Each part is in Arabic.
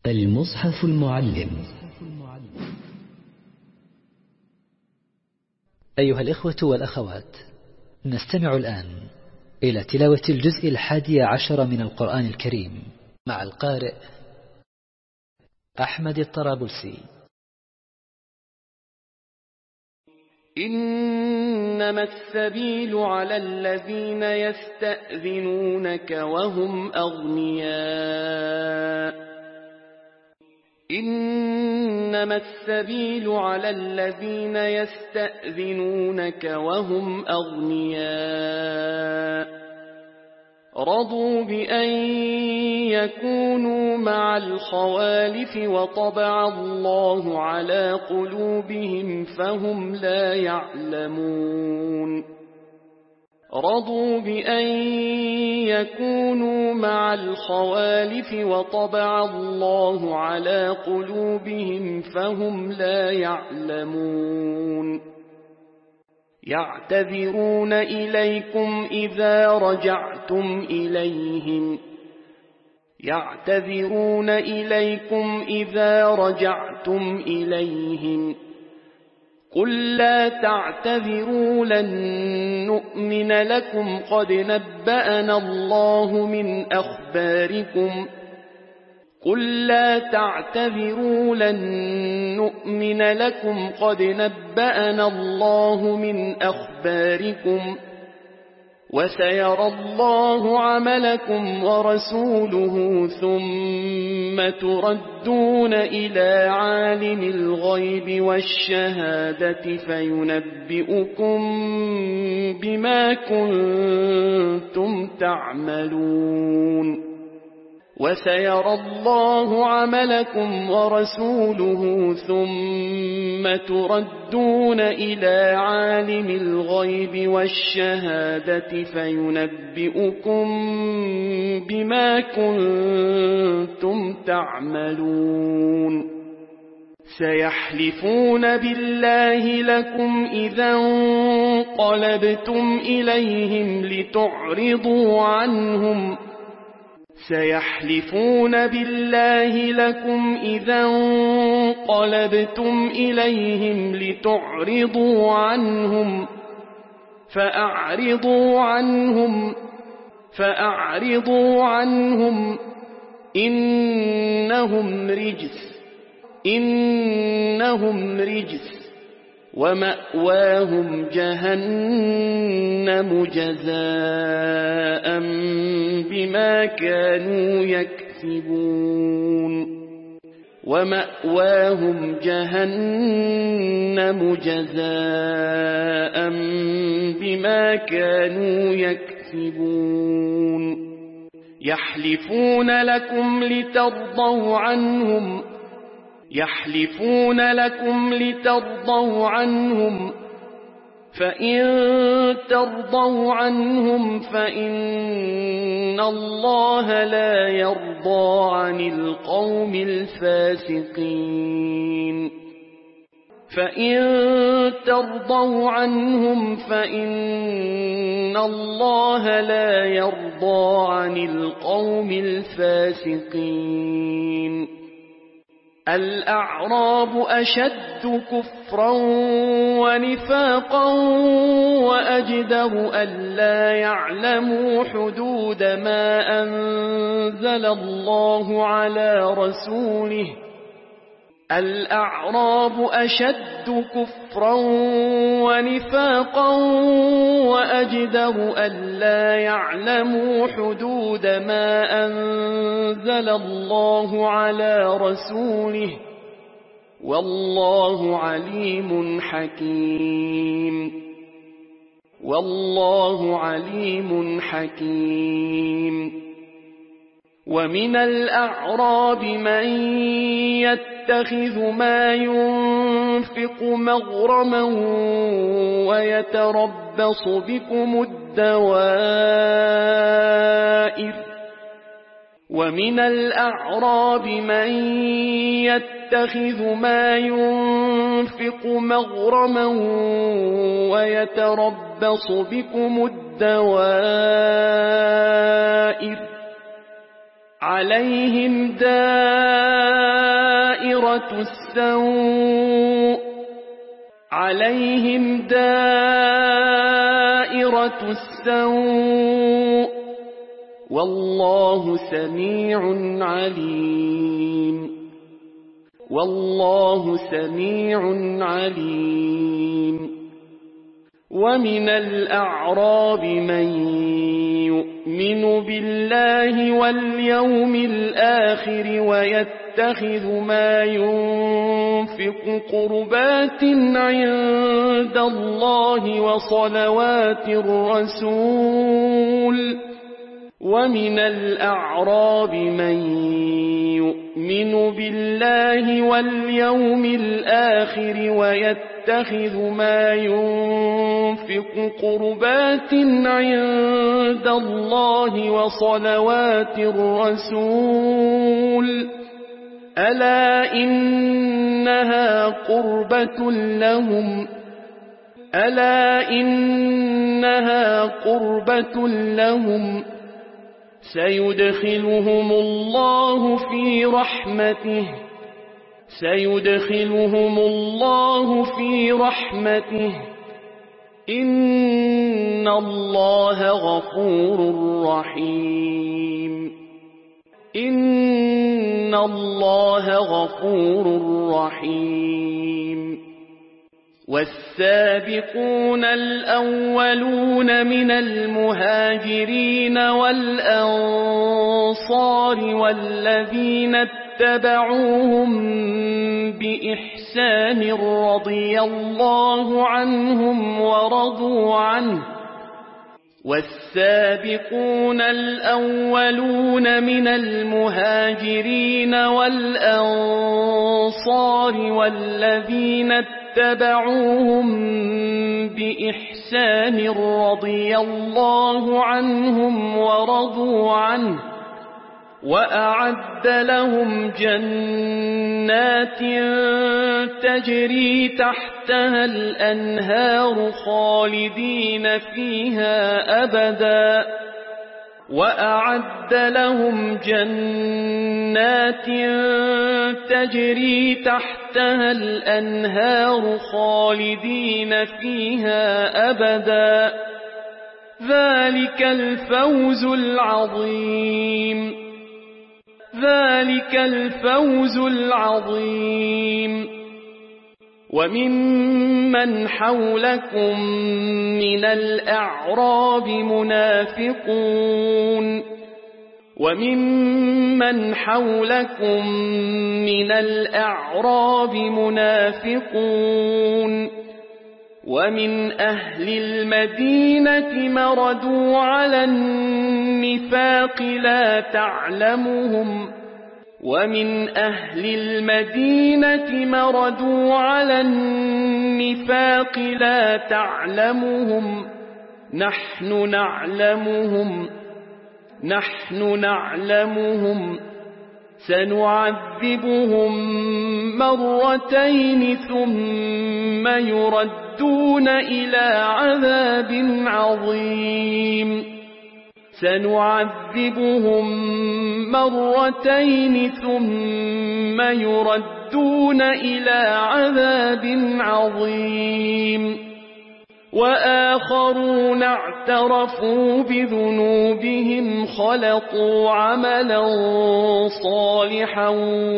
المصحف المعلم. أيها الإخوة والأخوات، نستمع الآن إلى تلاوة الجزء 11 من القرآن الكريم مع القارئ أحمد الطرابلسي. إنما السبيل على الذين يستأذنونك وهم أغنياء. إنما السبيل على الذين يستأذنونك وهم أغنياء رضوا بأن يكونوا مع الخوالف وطبع الله على قلوبهم فهم لا يعلمون. رضوا بأن يكونوا مع الخوالف وطبع الله على قلوبهم فهم لا يعلمون. يعتذرون إليكم إذا رجعتم إليهم. يعتذرون إليكم إذا رجعتم إليهم. قل لا تعتذروا لن نؤمن لكم قد نبأنا الله من أخباركم. قل لا تعتذروا لن نؤمن لكم قد نبأنا الله من أخباركم وسيرى الله عملكم ورسوله ثم تردون إلى عالم الغيب والشهادة فينبئكم بما كنتم تعملون. وسيرى الله عملكم ورسوله ثم تردون إلى عالم الغيب والشهادة فينبئكم بما كنتم تعملون. سيحلفون بالله لكم إذا انقلبتم إليهم لتعرضوا عنهم. سيحلفون بالله لكم إذا انقلبتم إليهم لتعرضوا عنهم فأعرضوا عنهم إنهم رجس ومأواهم جهنم جزاء بما كانوا يكسبون. ومأواهم جهنم جزاء بما كانوا يكسبون. يحلفون لكم لترضوا عنهم فإن ترضوا عنهم فإن الله لا يرضى عن القوم الفاسقين. فإن ترضوا عنهم فإن الله لا يرضى عن القوم الفاسقين. الأعراب أشد كفرا ونفاقا وأجدر ألا يعلموا حدود ما أنزل الله على رسوله. الأعراب أشد كفرا ونفاقا وأجدر ألا يعلموا حدود ما أنزل الله على رسوله والله عليم حكيم. ومن الأعراب من يتخذ ما ينفق مغرما ويتربص بكم الدوائر. ومن الأعراب من يتخذ ما ينفق مغرما ويتربص بكم الدوائر عليهم دائرة عليهم دائرة السوء والله سميع عليم. والله سميع عليم. ومن الأعراب من يؤمن بالله واليوم الآخر ويتخذ ما ينفق قربات عند الله وصلوات الرسول. ومن الأعراب من يؤمن بالله واليوم الآخر ويتخذ ما ينفق قربات عند الله وصلوات الرسول. ألا إنها قربة لهم. ألا إنها قربة لهم. سيدخلهم الله في رحمته. سيدخلهم الله في رحمته. إن الله غفور رحيم. إن الله غفور رحيم. والسابقون الأولون من المهاجرين والأنصار والذين اتبعوهم بإحسان رضي الله عنهم ورضوا عنه. والسابقون الأولون من المهاجرين والأنصار والذين اتبعوهم بإحسان رضي الله عنهم ورضوا عنه وأعد لهم جنات تجري تحتها الأنهار خالدين فيها أبدا. وأعد لهم جنات تجري تحتها الأنهار خالدين فيها أبدا. ذلك الفوز العظيم. ذلك الفوز العظيم. وممن حولكم من الأعراب منافقون. وممن حولكم من الأعراب منافقون. ومن أهل المدينة مردوا على النفاق لا تعلمهم. ومن أهل المدينة مردوا على النفاق لا تعلمهم. نحن نعلمهم سنعذبهم مرتين ثم يردون إلى عذاب عظيم. سنعذبهم مرتين ثم يردون إلى عذاب عظيم. وآخرون اعترفوا بذنوبهم خلطوا عملا صالحا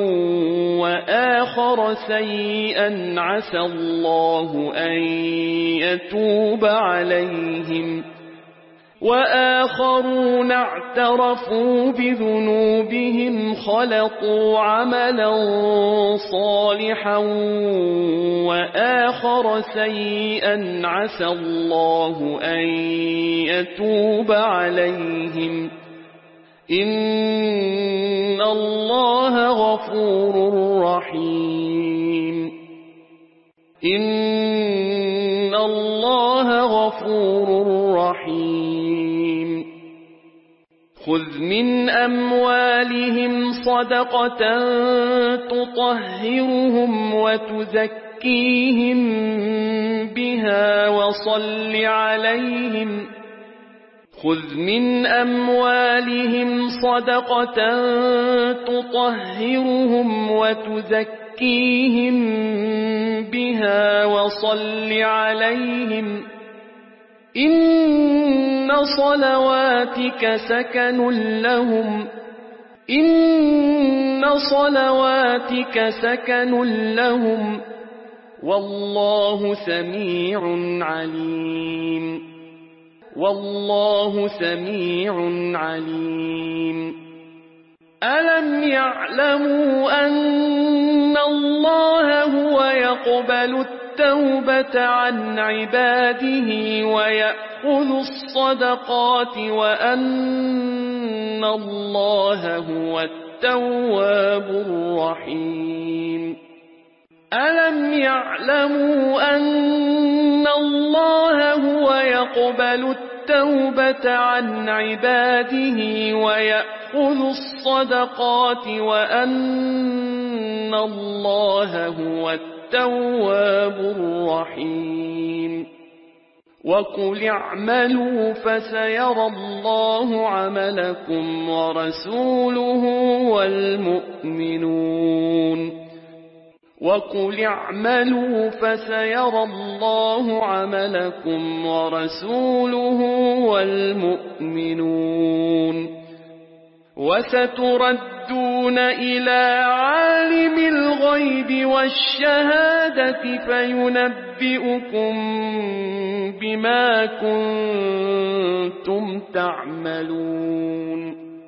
وآخر سيئا عسى الله أن يتوب عليهم. وآخرون اعترفوا بذنوبهم خلطوا عملا صالحا وآخر سيئا عسى الله أن يتوب عليهم. إن الله غفور رحيم. إن الله غفور رحيم. خذ من أموالهم صدقة تطهرهم وتزكيهم بها وصل عليهم. خذ من أموالهم صدقة تطهرهم وتزكيهم وتزكيهم بها وصل عليهم إن صلواتك سكن لهم والله سميع عليم ألم يعلموا أن الله هو يقبل التوبة عن عباده ويأخذ الصدقات وأن الله هو التواب الرحيم ألم يعلموا أن الله هو يقبل التوبة عن عباده ويأخذ الصدقات وأن الله هو التواب الرحيم وقل اعملوا فسيرى الله عملكم ورسوله والمؤمنون وقل اعملوا فسيرى الله عملكم ورسوله والمؤمنون وستردون إلى عالم الغيب والشهادة فينبئكم بما كنتم تعملون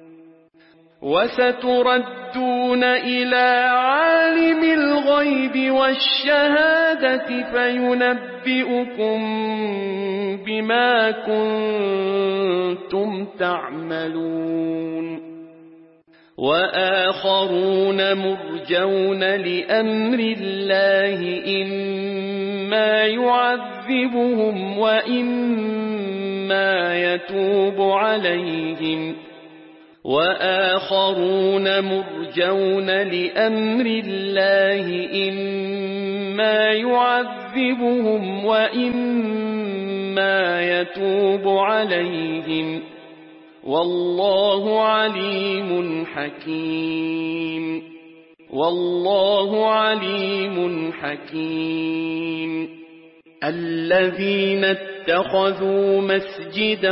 وستردون إلى عالم الغيب والشهادة فينبئكم بما كنتم تعملون وآخرون مرجون لأمر الله إما يعذبهم وإما يتوب عليهم وآخرون مرجون لأمر الله إما يعذبهم وإما يتوب عليهم والله عليم حكيم الذين اتخذوا مسجدا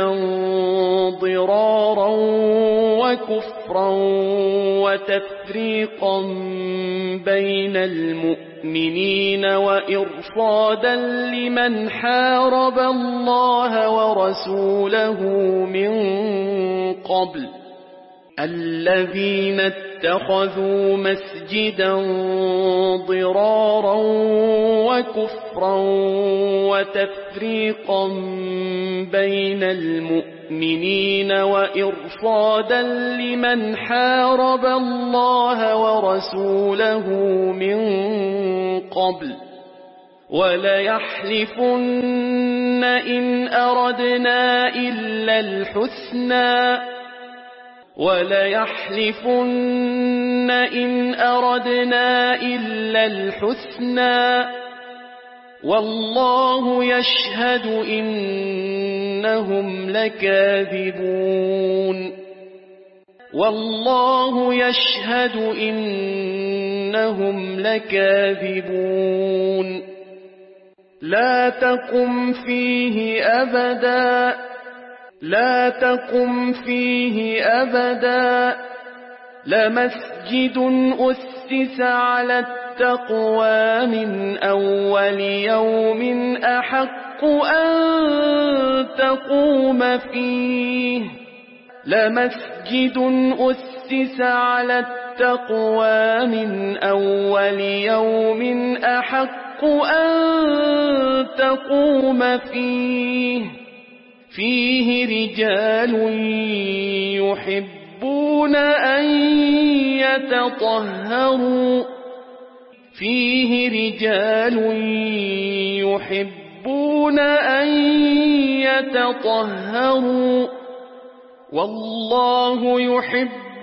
ضرارا وكفرا وتفريقا بين المؤمنين وإرصادا لمن حارب الله ورسوله من قبل الذين اتخذوا مسجدا ضرارا وكفرا وتفريقا بين المؤمنين وإرصادا لمن حارب الله ورسوله من قبل وليحلفن إن أردنا إلا الحسنى والله يشهد إنهم لكاذبون لا تقم فيه أبدا لمسجد أسس على التقوى من أول يوم أحق أن تقوم فيه لمسجد أسس على التقوى من أول يوم أحق أن تقوم فيه رجال يحبون أن يتطهروا والله يحب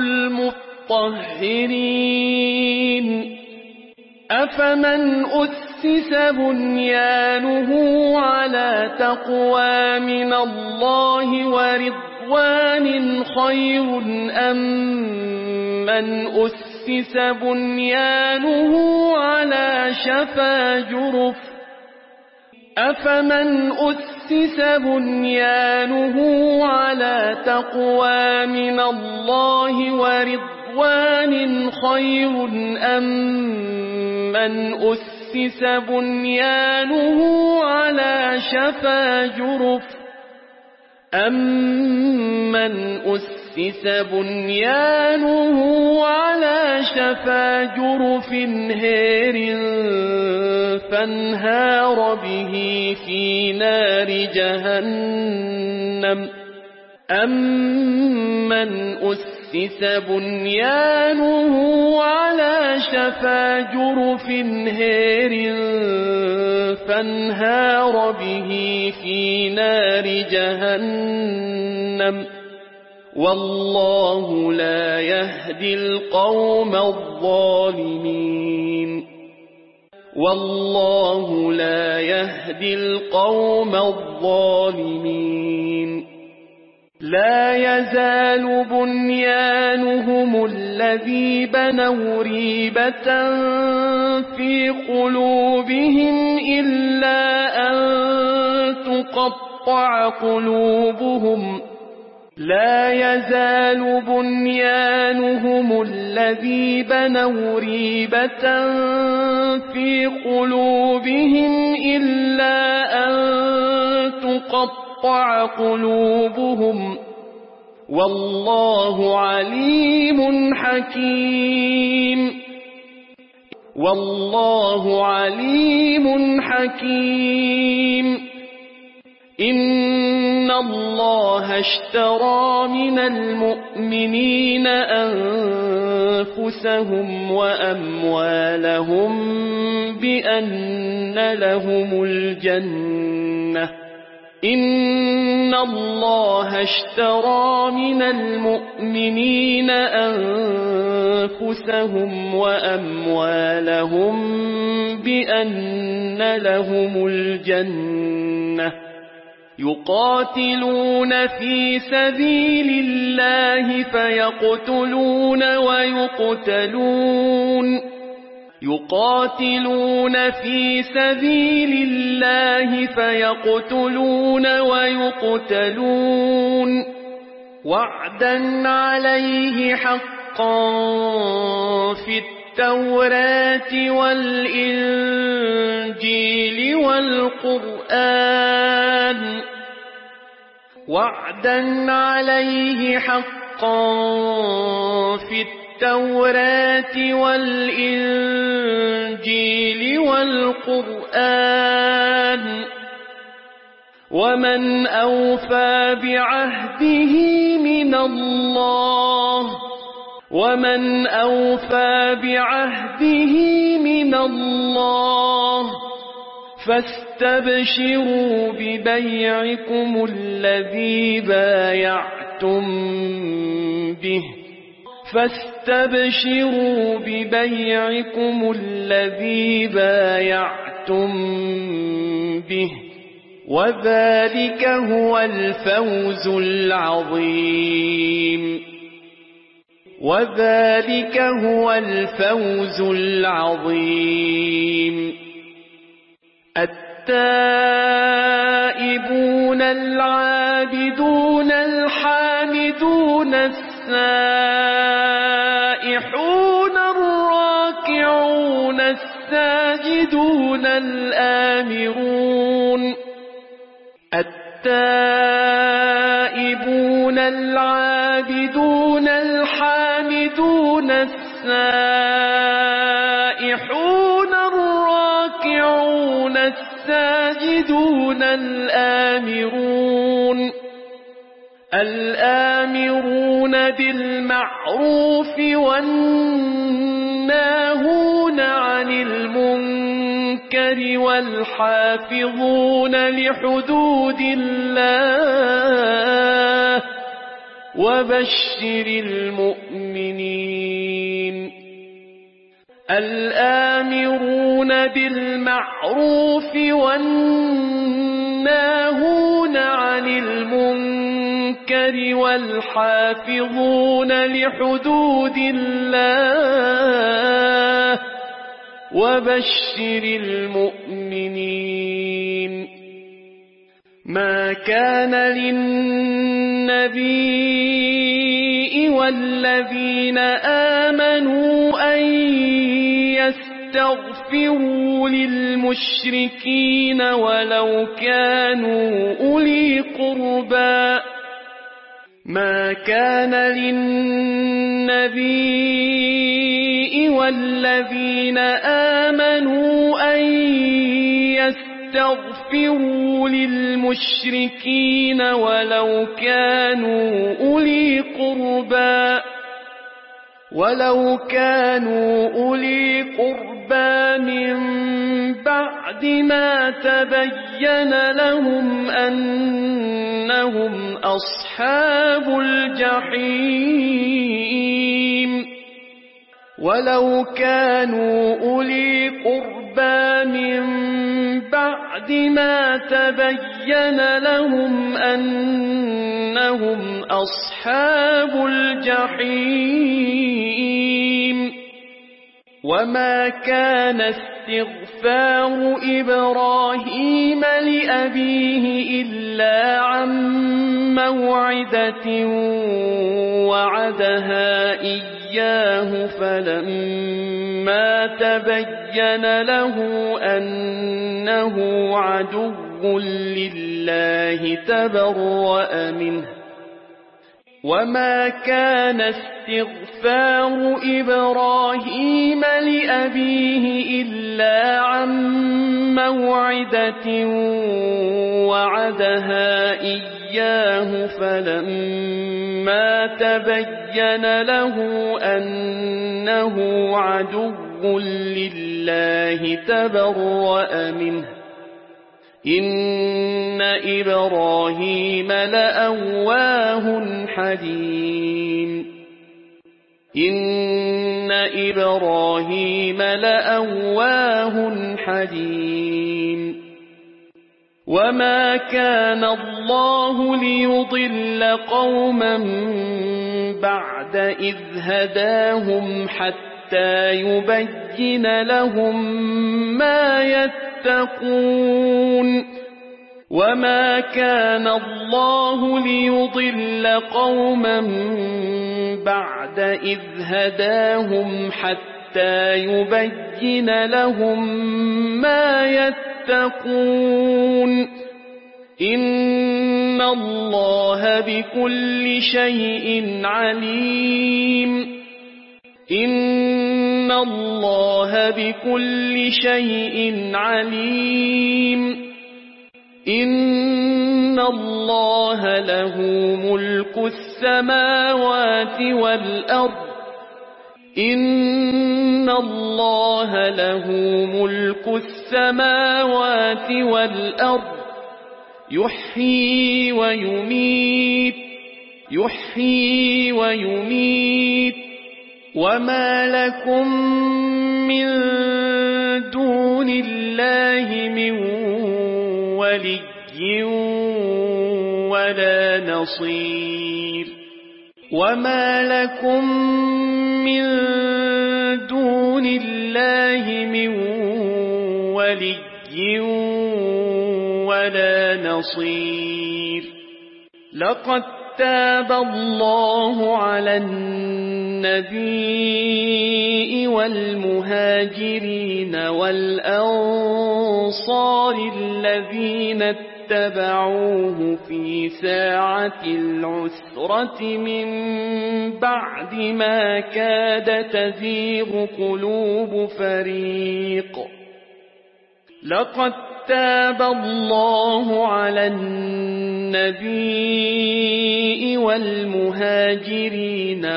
المطهرين أفمن أسس أسس بنيانه على تقوى من الله ورضوان خير أم من أسس بنيانه على شفا جرف أفمن أسس بنيانه على تقوى من الله ورضوان خير أم من أسس بنيانه على شفا جرف أَمَّنْ أُسِّسَ بُنْيَانُهُ عَلَى شَفَا جُرُفٍ هَارٍ فَانْهَارَ بِهِ فِي نَارِ جَهَنَّمَ أَمَّنْ أُسِّسَ بُنْيَانُهُ عَلَى شَفَا جُرُفٍ هَارٍ فَانْهَارَ بِهِ فِي نَارِ جَهَنَّمَ وَاللَّهُ لَا يَهْدِي الْقَوْمَ الظَّالِمِينَ وَاللَّهُ لا يهدي القوم الظالمين لا يزال بنيانهم الذي بنوا ريبة في قلوبهم إلا أن تقطع قلوبهم لا يزال بنيانهم الذي بنوا ريبة في قلوبهم إلا أن تقطع قلوبهم والله عليم حكيم والله عليم حكيم إن الله اشترى من المؤمنين أنفسهم وأموالهم بأن لهم الجنة إن الله اشترى من المؤمنين أنفسهم وأموالهم بأن لهم الجنة يقاتلون في سبيل الله فيقتلون ويقتلون يقاتلون في سبيل الله فيقتلون ويقتلون وعدا عليه حقا في التوراة والإنجيل والقرآن وعدا عليه حقا في التوراة والإنجيل والقرآن ومن أوفى بعهده من الله ومن أوفى بعهده من الله فاستبشروا ببيعكم الذي بايعتم به فاستبشروا ببيعكم الذي بايعتم به وذلك هو الفوز العظيم وذلك هو الفوز العظيم التائبون العابدون الحامدون السائحون الراكعون الساجدون الآمرون التائبون العابدون الحامدون السائحون الراكعون الساجدون الآمرون بالمعروف والناهون عن المنكر والحافظون لحدود الله وبشر المؤمنين الآمرون بالمعروف والناهون عن المنكر والحافظون لحدود الله وبشر المؤمنين ما كان للنبي والذين آمنوا أن يستغفروا للمشركين ولو كانوا أولي قربى ما كان للنبي والذين آمنوا أن يستغفروا للمشركين ولو كانوا أولي قربى من بعد ما تبين لهم أنهم أصحاب الجحيم ولو كانوا أولي قربى من بعد ما تبين لهم أنهم أصحاب الجحيم وما كان استغفار إبراهيم لأبيه إلا عن موعدة وعدها إياه فلما تبين له أنه عدو لله تبرأ منه وما كان استغفار إبراهيم لأبيه إلا عن موعدة وعدها إياه فلما تبين له أنه عدو لله تبرأ منه إن إبراهيم لأواه حليم إن إبراهيم لأواه حليم وما كان الله ليضل قوما بعد إذ هداهم حتى يبين لهم ما يتقون وما كان الله ليضل قوما بعد إذ هداهم حتى يبين لهم ما يتقون إن الله بكل شيء عليم إن الله بكل شيء عليم إن الله له ملك السماوات والأرض إن الله له ملك السماوات والأرض يحيي ويميت وما لكم من دون الله من ولي ولا نصير وما لكم من دون الله من ولي ولا نصير لقد تاب الله على النبي والمهاجرين والأنصار الذين اتبعوه في ساعة العسرة من بعد ما كاد تزيغ قلوب فريق لقد تاب الله على النبي والمهاجرين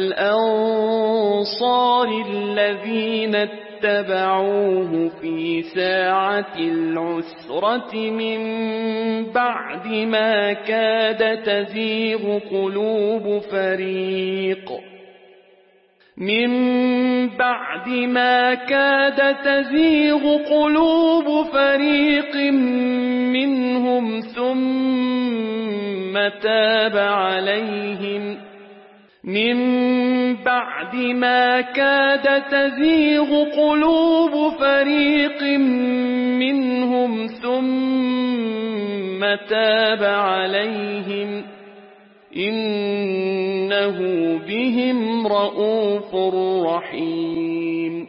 والأنصار الذين اتبعوه في ساعة العسرة من بعد ما كاد تزيغ قلوب فريق من بعد ما كاد تزيغ قلوب فريق منهم ثم تاب عليهم من بعد ما كاد تزيغ قلوب فريق منهم ثم تاب عليهم إنه بهم رءوف رحيم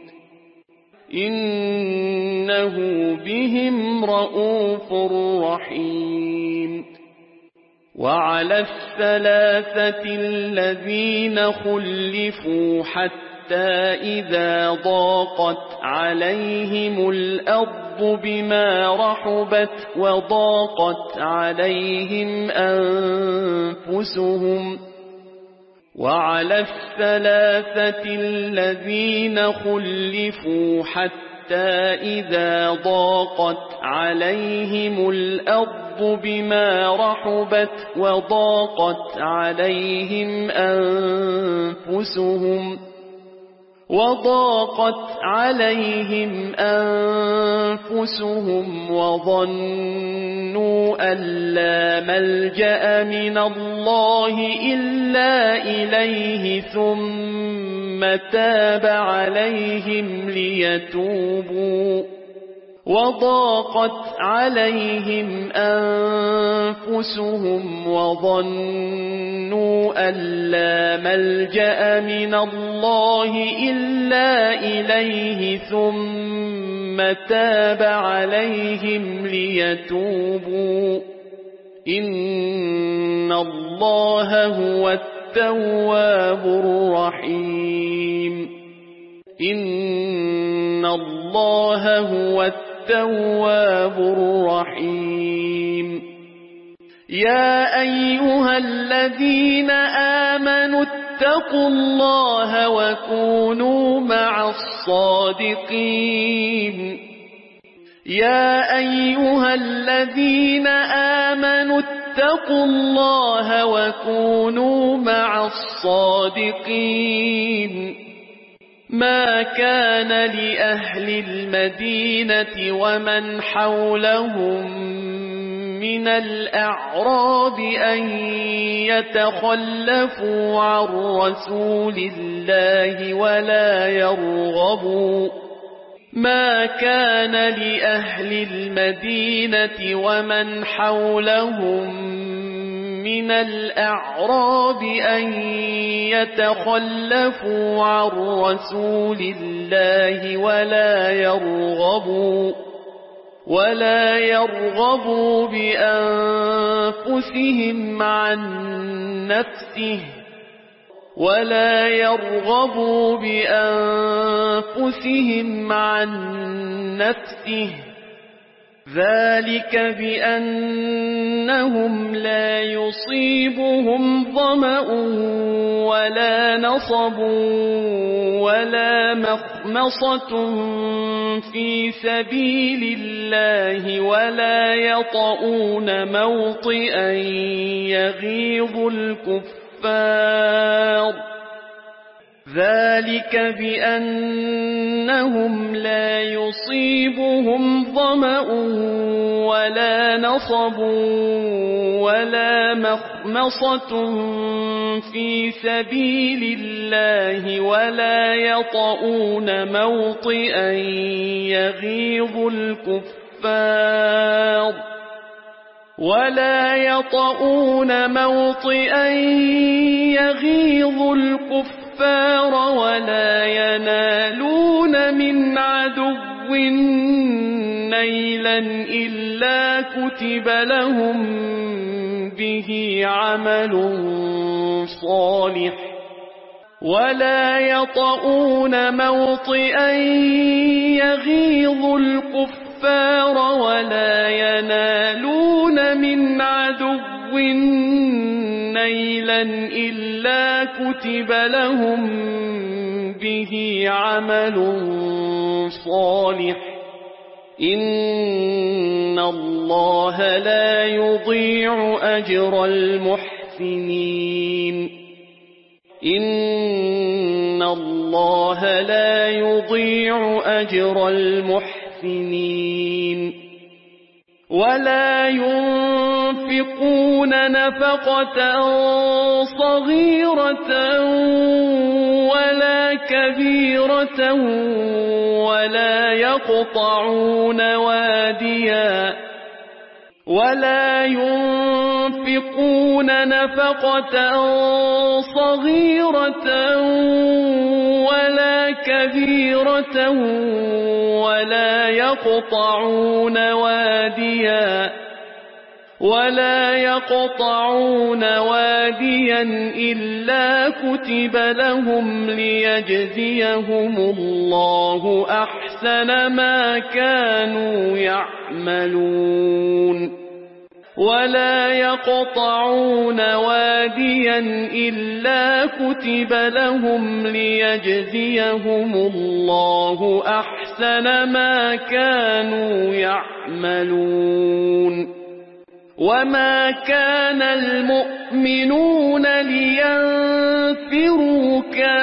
إنه بهم رءوف رحيم وعلى الثلاثة الذين خلفوا حتى إذا ضاقت عليهم الأرض بما رحبت وضاقت عليهم أنفسهم وعلى الثلاثة الذين خلفوا حتى إذا ضاقت عليهم الأرض بما رحبت وضاقت عليهم أنفسهم وظنوا أن لا ملجأ من الله إلا إليه ثم تاب عليهم ليتوبوا وضاقت عليهم أنفسهم وظنوا أن لا ملجأ من الله إلا إليه ثم تاب عليهم ليتوبوا إن الله هو التواب الرحيم إن الله هو التواب الرحيم يا أيها الذين آمنوا اتقوا الله وكونوا مع الصادقين يا أيها الذين آمنوا اتقوا الله وكونوا مع الصادقين ما كان لأهل المدينة ومن حولهم من الأعراب أن يتخلفوا عن رسول الله ما كان لأهل المدينة ومن حولهم من الأعراب أن يتخلفوا عن رسول الله ولا يرغبوا بأنفسهم عن نفسه ذلك بأنهم لا يصيبهم ظمأ ولا نصب ولا مخمصة في سبيل الله ولا يطؤون موطئا يغيظ الكفار ذلك بأنهم لا يصيبهم ظمأ ولا نصب ولا مخمصة في سبيل الله ولا يطؤون موطئا يغيظ الكفار ولا ينالون من عدو نيلا إلا كتب لهم به عمل صالح ولا يطؤون موطئا يغيظ الكفار ولا ينالون من عدو نيلا إلا كتب لهم به عمل صالح إن الله لا يضيع أجر المحسنين إن الله لا يضيع أجر المحسنين ولا ينفقون نفقة صغيرة ولا كبيرة ولا ينفقون نفقة صغيرة ولا كبيرة ولا يقطعون واديا إلا كتب لهم ليجزيهم الله أحسن ما كانوا يعملون ولا يقطعون واديا إلا كتب لهم ليجزيهم الله أحسن ما كانوا يعملون وما كان المؤمنون لينفروا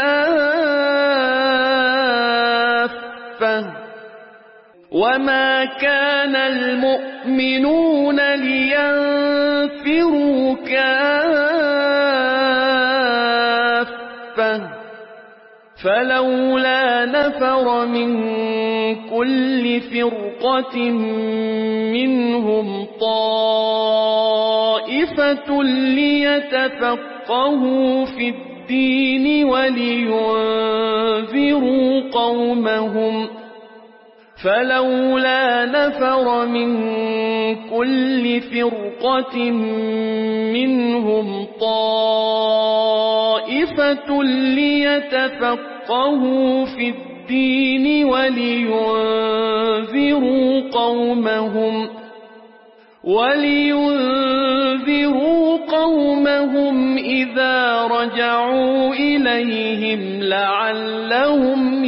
كافة فلولا نفر من كل فرقة منهم طائفة ليتفقهوا في الدين فلولا نفر من كل فرقة منهم طائفة ليتفقهوا في الدين ولينذروا قومهم إذا رجعوا إليهم لعلهم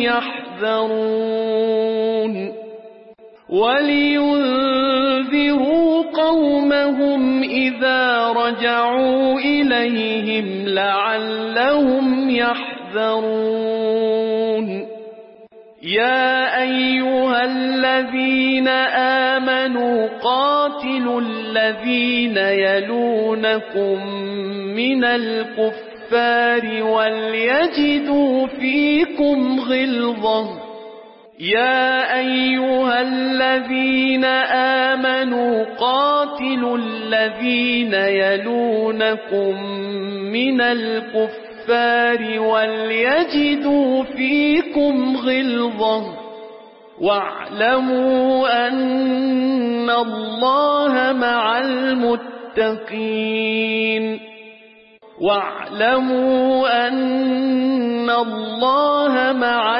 يحذرون يا أيها الذين آمنوا قاتلوا الذين يلونكم من الكفار وليجدوا فيكم غلظة يا أيها الذين آمنوا قاتلوا الذين يلونكم من الكفار وليجدوا فيكم غلظة واعلموا أن الله مع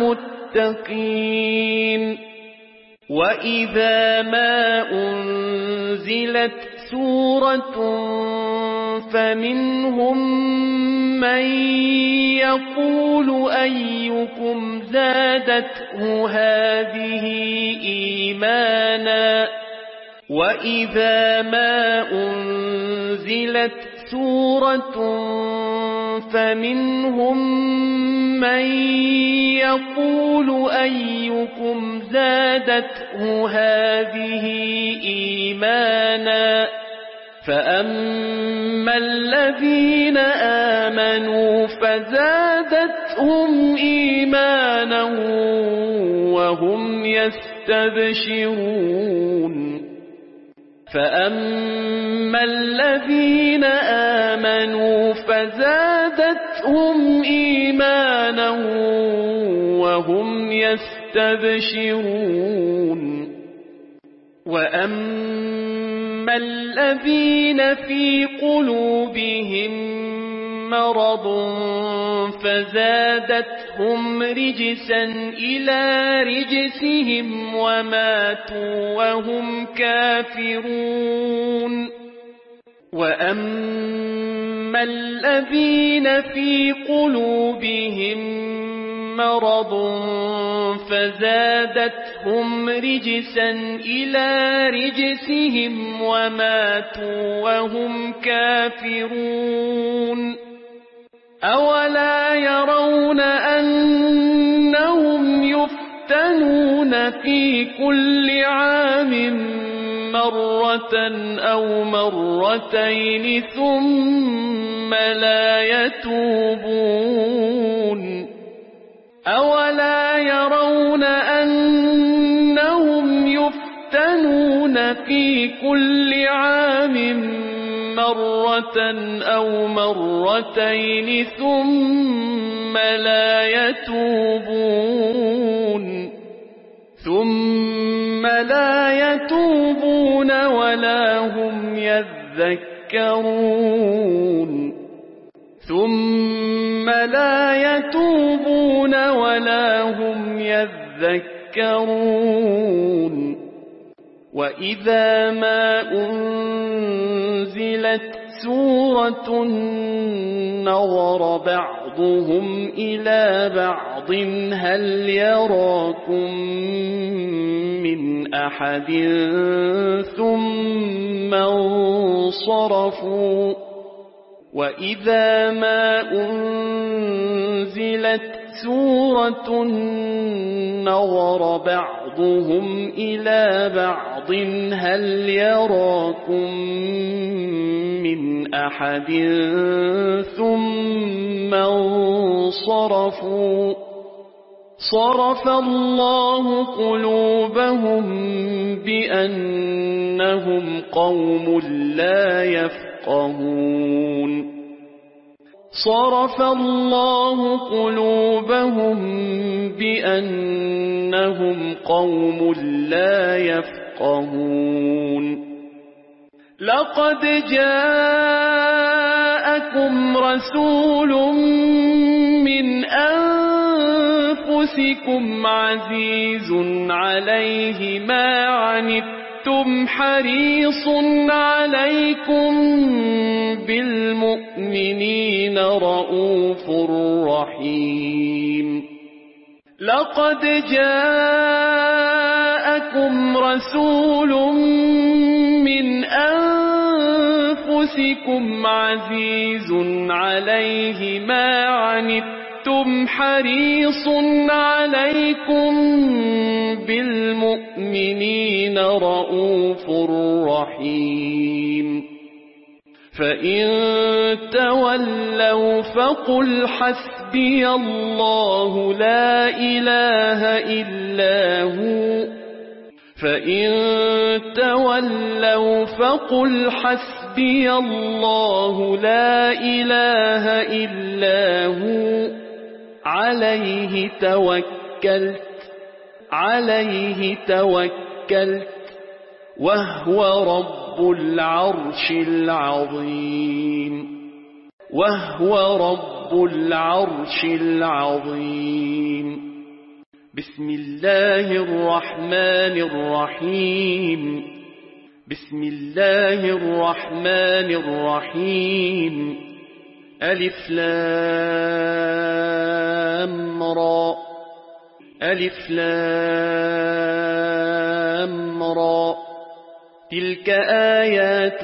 المتقين وإذا ما أنزلت سورة فمنهم من يقول أيكم زادته هذه إيمانا وإذا ما أنزلت سورة فمنهم من يقول أيكم زادته هذه إيمانا فأما الذين آمنوا فزادتهم إيمانا وهم يستبشرون فأما الذين آمنوا فزادتهم إيمانا وهم يستبشرون وأما الذين في قلوبهم مرض فزادتهم رجسا إلى رجسهم وماتوا وهم كافرون وأما الذين في قلوبهم مرض فزادتهم رجسا إلى رجسهم وماتوا وهم كافرون أولا يرون في كل عام مرة أو مرتين ثم لا يتوبون أولا يرون أنهم يفتنون في كل عام مرة أو مرتين ثم لا يتوبون ولا هم يذكرون وإذا ما أنزلت سورة نظر بعضهم إلى بعض هل يراكم من أحد ثم انصرفوا وإذا ما أنزلت سورة نظر بعضهم إلى بعض هل يراكم من أحد ثم انصرفوا صرف الله قلوبهم بأنهم قوم لا يفقهون صرف الله قلوبهم بأنهم قوم لا يفقهون لقد جاءكم رسول من أنفسكم عزيز عليه ما عنتم حريص عليكم بالمؤمنين رؤوف رحيم لقد جاءكم رسول من أنفسكم عزيز عليه ما عنتم حريص عليكم بالمؤمنين رؤوف رحيم فإن تولوا فقل حسبي الله لا إله إلا هو فإن تولوا فقل حسبي الله لا إله إلا هو عليه توكلت وهو رب العرش العظيم بسم الله الرحمن الرحيم ألف لام را تلك آيات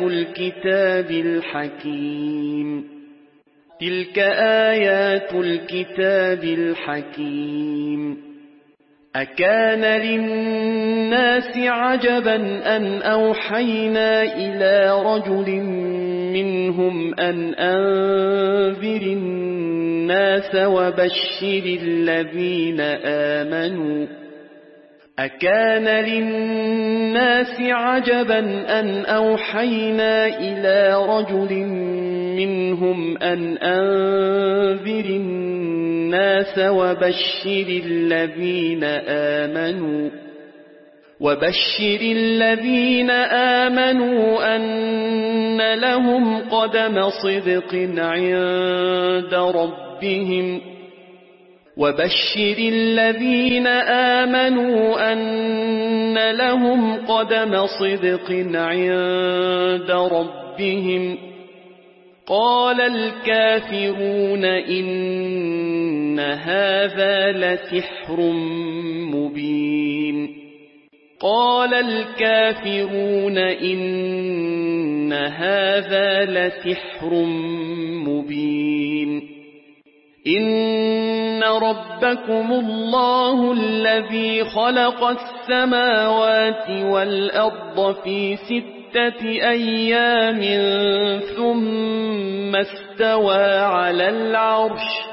الكتاب الحكيم أكان للناس عجبا أن أوحينا إلى رجل منهم أن أنذر الناس وبشر الذين آمنوا أكان للناس عجبا أن أوحينا إلى رجل منهم أن أنذر الناس وبشر الذين آمنوا أن لهم قدم صدق عند ربهم وبشر الذين آمنوا أن لهم قدم صدق عند ربهم قال الكافرون إن هذا لسحر مبين إن ربكم الله الذي خلق السماوات والأرض في 6 أيام ثم استوى على العرش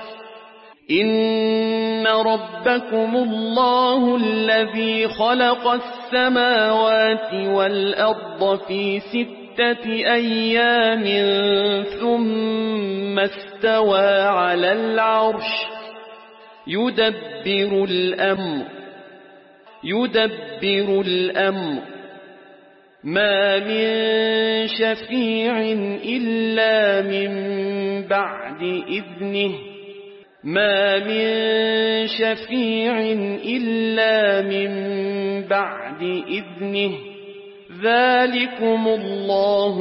إن ربكم الله الذي خلق السماوات والأرض في 6 أيام ثم استوى على العرش يدبر الأمر ما من شفيع إلا من بعد إذنه ذلكم الله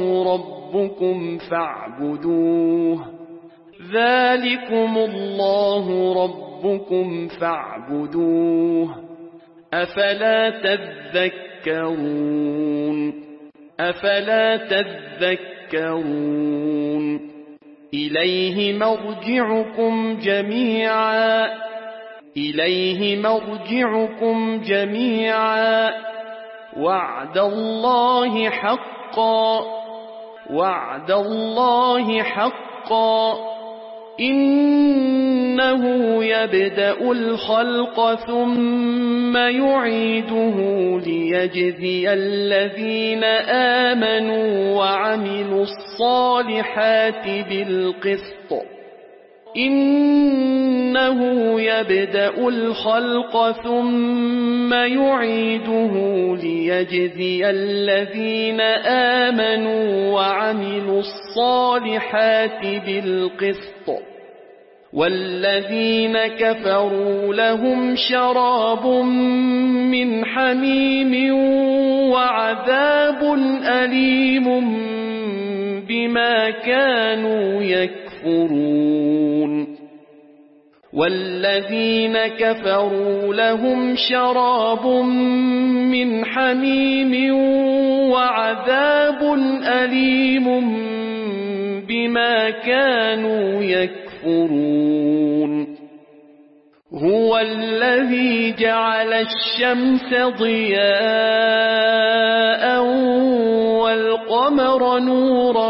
ربكم فاعبدوه أفلا تذكرون إليه مرجعكم جميعا وعد الله حقا إنه يبدأ الخلق ثم يعيده ليجزي الذين آمنوا وعملوا الصالحات بالقسط والذين كفروا لهم شراب من حميم وعذاب أليم بما كانوا يكفرون هو الذي جعل الشمس ضياء والقمر نورا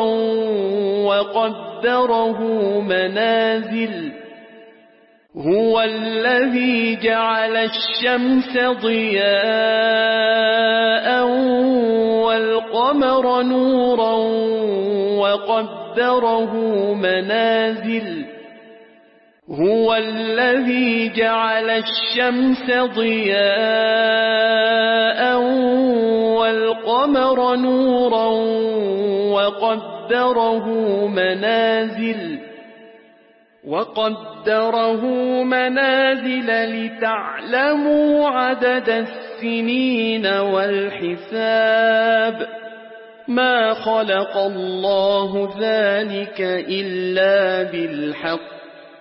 وقدره منازل لتعلموا عدد السنين والحساب ما خلق الله ذلك إلا بالحق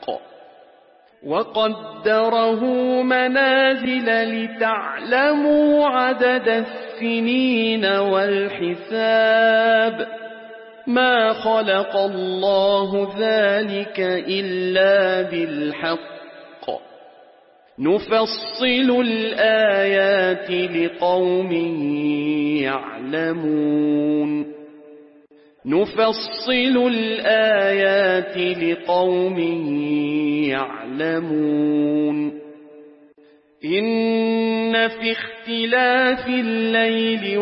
نفصل الآيات لقوم يعلمون إن في اختلاف الليل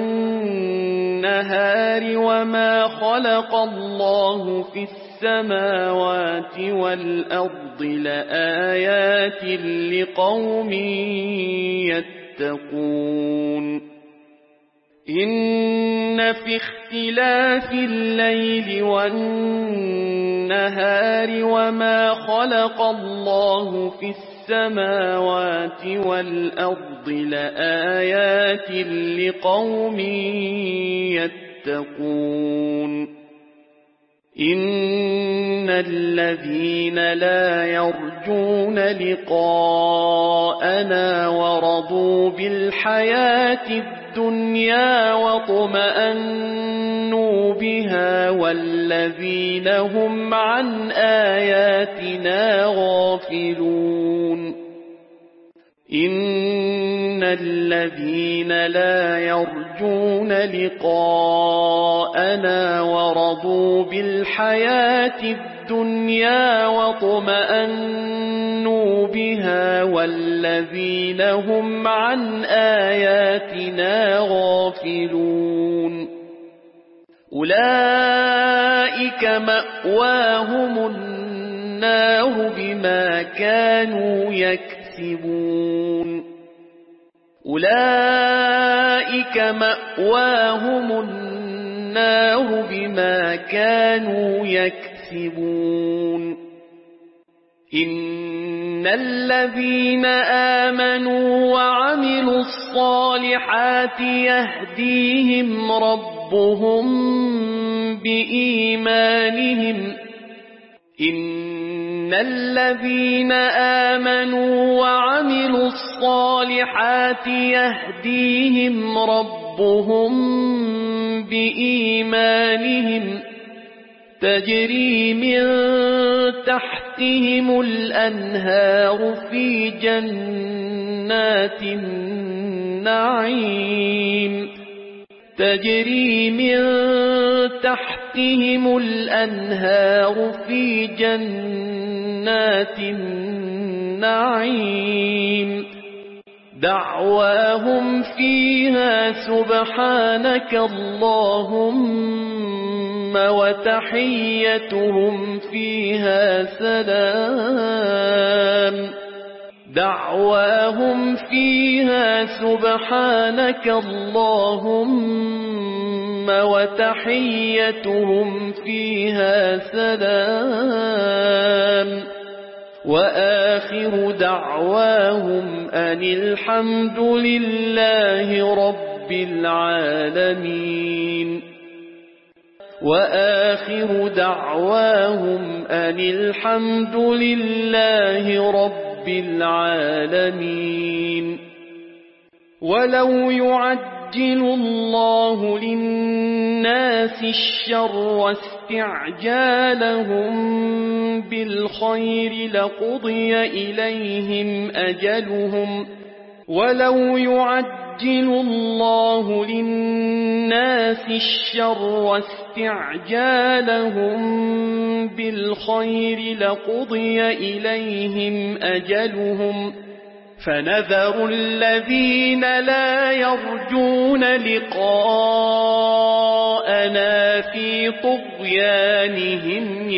والنهار وما خلق الله في السماوات والأرض لآيات لقوم يتقون إن في اختلاف الليل والنهار وما خلق الله في السماوات والأرض لآيات لقوم يتقون إن الذين لا يرجون لقاءنا ورضوا بالحياة الدنيا واطمأنوا بها والذين هم عن آياتنا غافلون إن الذين لا يرجون لقاءنا ورضوا بالحياة الدنيا واطمأنوا بها والذين هم عن آياتنا غافلون أولئك مأواهم النار بما كانوا يكسبون أولئك مأواهم النار بما كانوا يكسبون إن الذين آمنوا وعملوا الصالحات يهديهم ربهم بإيمانهم إن الذين آمنوا وعملوا الصالحات يهديهم ربهم بإيمانهم تجري من تحتهم الأنهار في جنات النعيم تجري من تحتهم الأنهار في جنات النعيم دعواهم فيها سبحانك اللهم وتحيتهم فيها سلام دعواهم فيها سبحانك اللهم وتحيتهم فيها سلام وآخر دعواهم أن الحمد لله رب العالمين وآخر دعواهم أن الحمد لله رب العالمين ولو يعجل الله للناس الشر استعجالهم بالخير لقضي إليهم أجلهم ولو يعجل الله للناس الشر استعجالهم بالخير لقضي إليهم أجلهم فنذر الذين لا يرجون لقاءنا في طغيانهم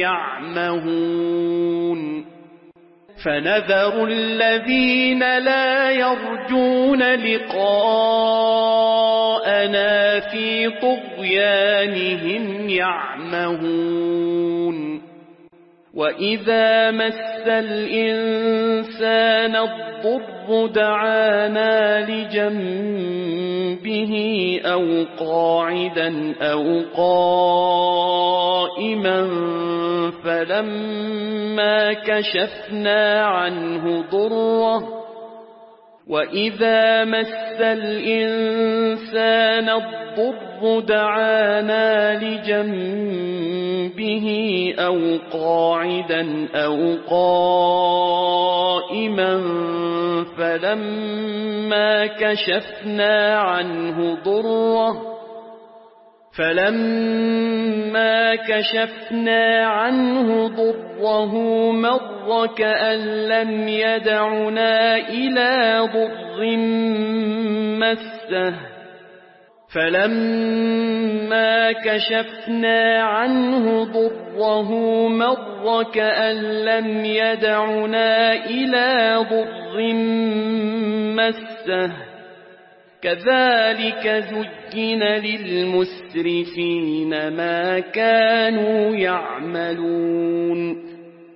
يعمهون فنذر الذين لا يرجون لقاءنا في طغيانهم يعمهون وإذا مس الإنسان الضر دعانا لجنبه أو قاعدا أو قائما فلما كشفنا عنه ضره وإذا مس الإنسان الضر دعانا لجنبه أو قاعدا أو قائما فلما كشفنا عنه ضره مر كأن لم يدعنا إلى ضر مسه فلما كشفنا عنه ضره مر كأن لم يدعنا إلى ضر مسه كذلك زين للمسرفين ما كانوا يعملون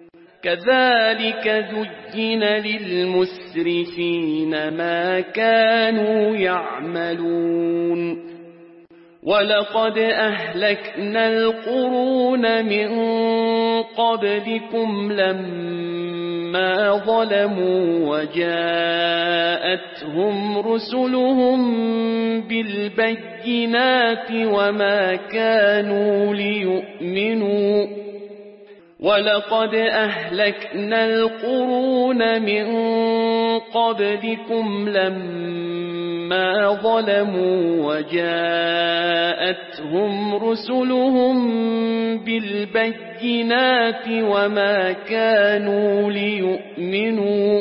كذلك زين للمسرفين ما كانوا يعملون ولقد أهلكنا القرون من قبلكم لما لما ظلموا وجاءتهم رسلهم بالبينات وما كانوا ليؤمنوا ولقد أهلكنا القرون من قبلكم لما ظلموا وجاءتهم رسلهم بالبينات وما كانوا ليؤمنوا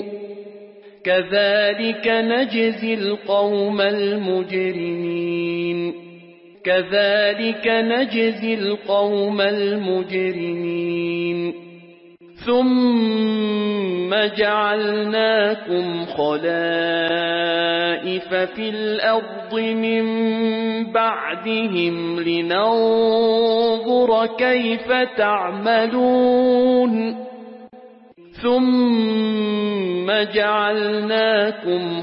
كذلك نجزي القوم المجرمين كذلك نجزي القوم المجرمين ثم جعلناكم خلائف في الأرض من بعدهم لننظر كيف تعملون ثم جعلناكم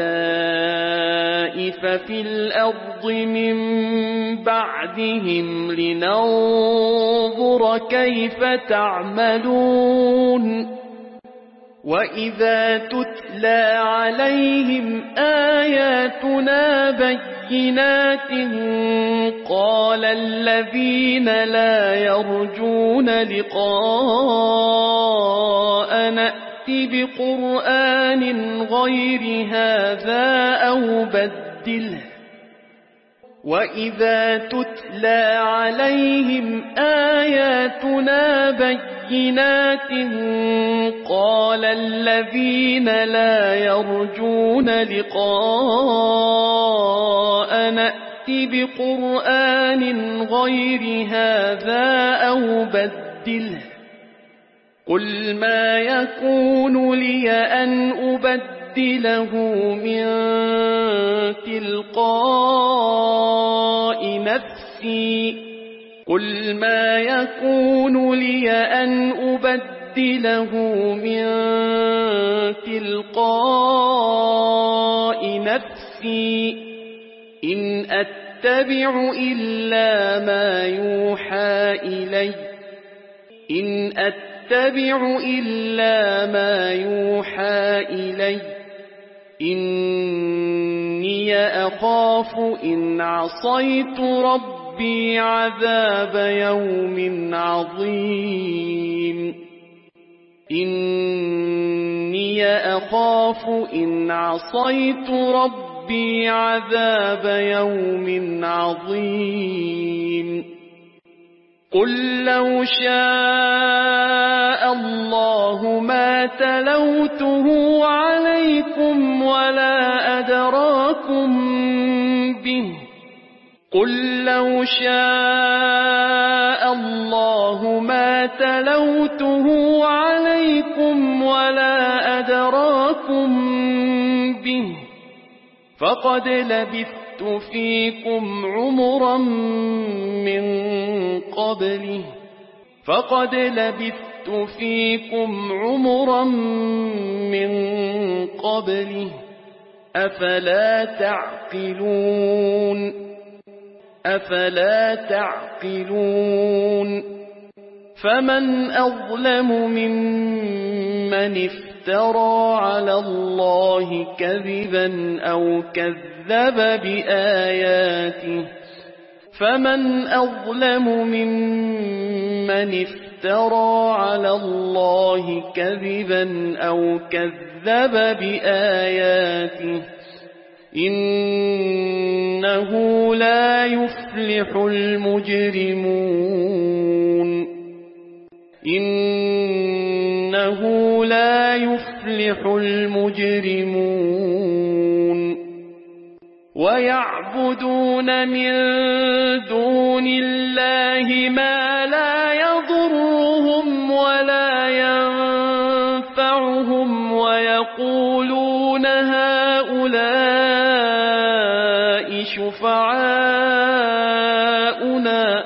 خلائف في الأرض من بعدهم لننظر كيف تعملون وإذا تتلى عليهم آياتنا بينات قال الذين لا يرجون لقاءنا بقرآن غير هذا أو بدله وإذا تتلى عليهم آياتنا بينات قال الذين لا يرجون لقاءنا بقرآن غير هذا أو بدله قل ما يكون لي أن أبدله من تلقاء نفسي قل ما يكون لي أن أبدله من تلقاء نفسي إن أتبع إلا ما يوحى إلي إن أتبع إلا ما يوحى إلي إني أخاف إن عصيت ربي عذاب يوم عظيم إني أخاف إن عصيت ربي عذاب يوم عظيم قل لو شاء الله ما تلوته عليكم ولا أدراكم به قل لو شاء الله ما تلوته عليكم ولا أدراكم به فقد لبثت فيكم عمرا من قبله فقد لبثت فيكم عمرا من قبله أفلا تعقلون أفلا تعقلون فمن أظلم ممن افترى على الله كذبا أو كذب بآياته فمن أظلم ممن افترى على الله كذبا أو كذب بآياته إنه لا يفلح المجرمون إنه لا يفلح المجرمون ويعبدون من دون الله ما لا يضرهم ولا ينفعهم ويقولون هؤلاء شفعاؤنا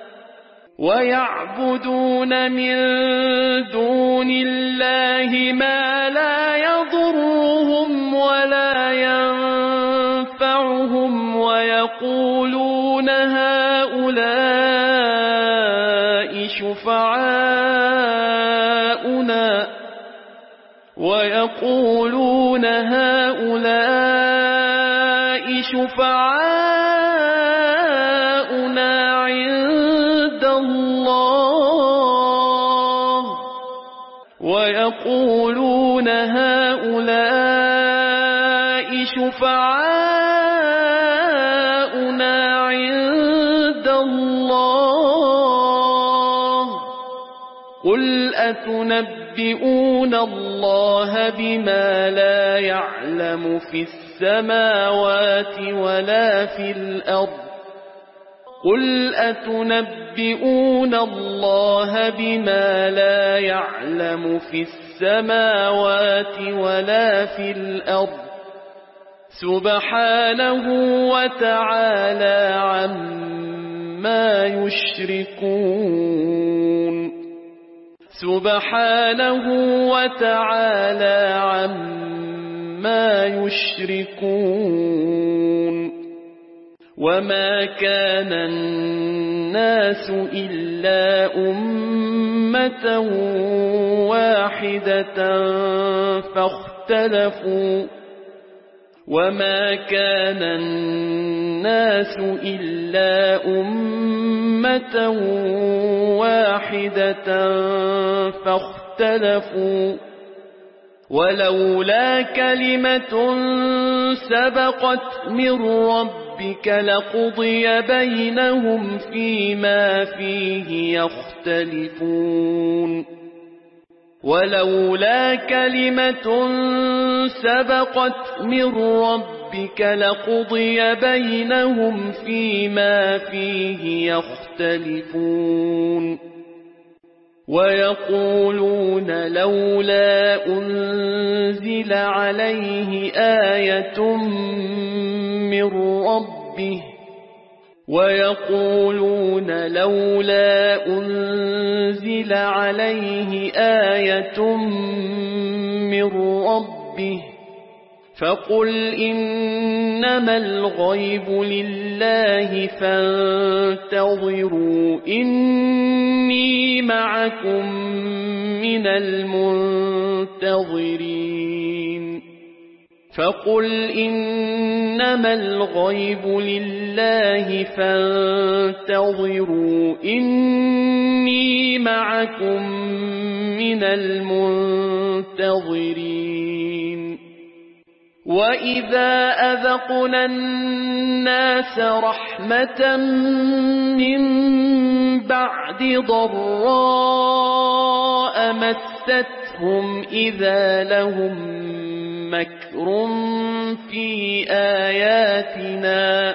ويعبدون من دون الله ما لا يضرهم ولا ينفعهم ويقولون هؤلاء شفعاؤنا ويقولون هؤلاء شفعاؤنا عند الله ويقولون هؤلاء شفعاؤنا عند الله قل أتنبئون الله بما لا يعلم في السماوات ولا في الأرض قل أتنبئون الله بما لا يعلم في السماوات ولا في الأرض سبحانه وتعالى عما يشركون سبحانه وتعالى عما يشركون وما كان الناس إلا أمة واحدة فاختلفوا وما كان الناس إلا أمة واحدة فاختلفوا ولولا كلمة سبقت من ربك لقضي بينهم فيما فيه يختلفون ولولا كلمة سبقت من ربك لقضي بينهم فيما فيه يختلفون ويقولون لولا أنزل عليه آية من ربه ويقولون لولا أنزل عليه آية من ربه فقل إنما الغيب لله فانتظروا إني معكم من المنتظرين فقل إنما الغيب لله فانتظروا إني معكم من المنتظرين وإذا أذقنا الناس رحمة من بعد ضراء مستهم إذا لهم مكر في آياتنا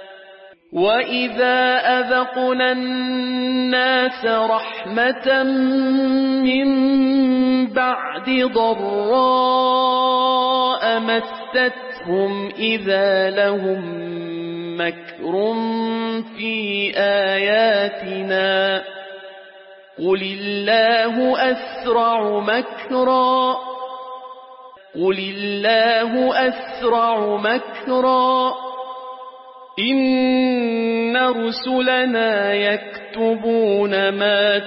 وإذا أذقنا الناس رحمة من بعد ضراء مستهم إذا لهم مكر في آياتنا قل الله أسرع مكرا إن رسلنا يكتبون ما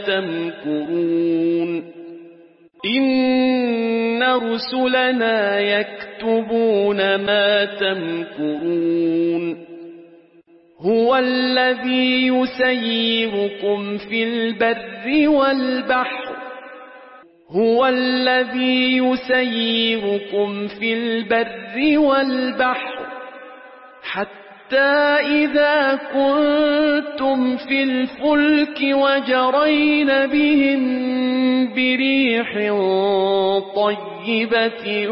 تمكرون هو الذي يسيركم في البر والبحر حتى إذا كنتم في الفلك وجرين بهم بريح طيبة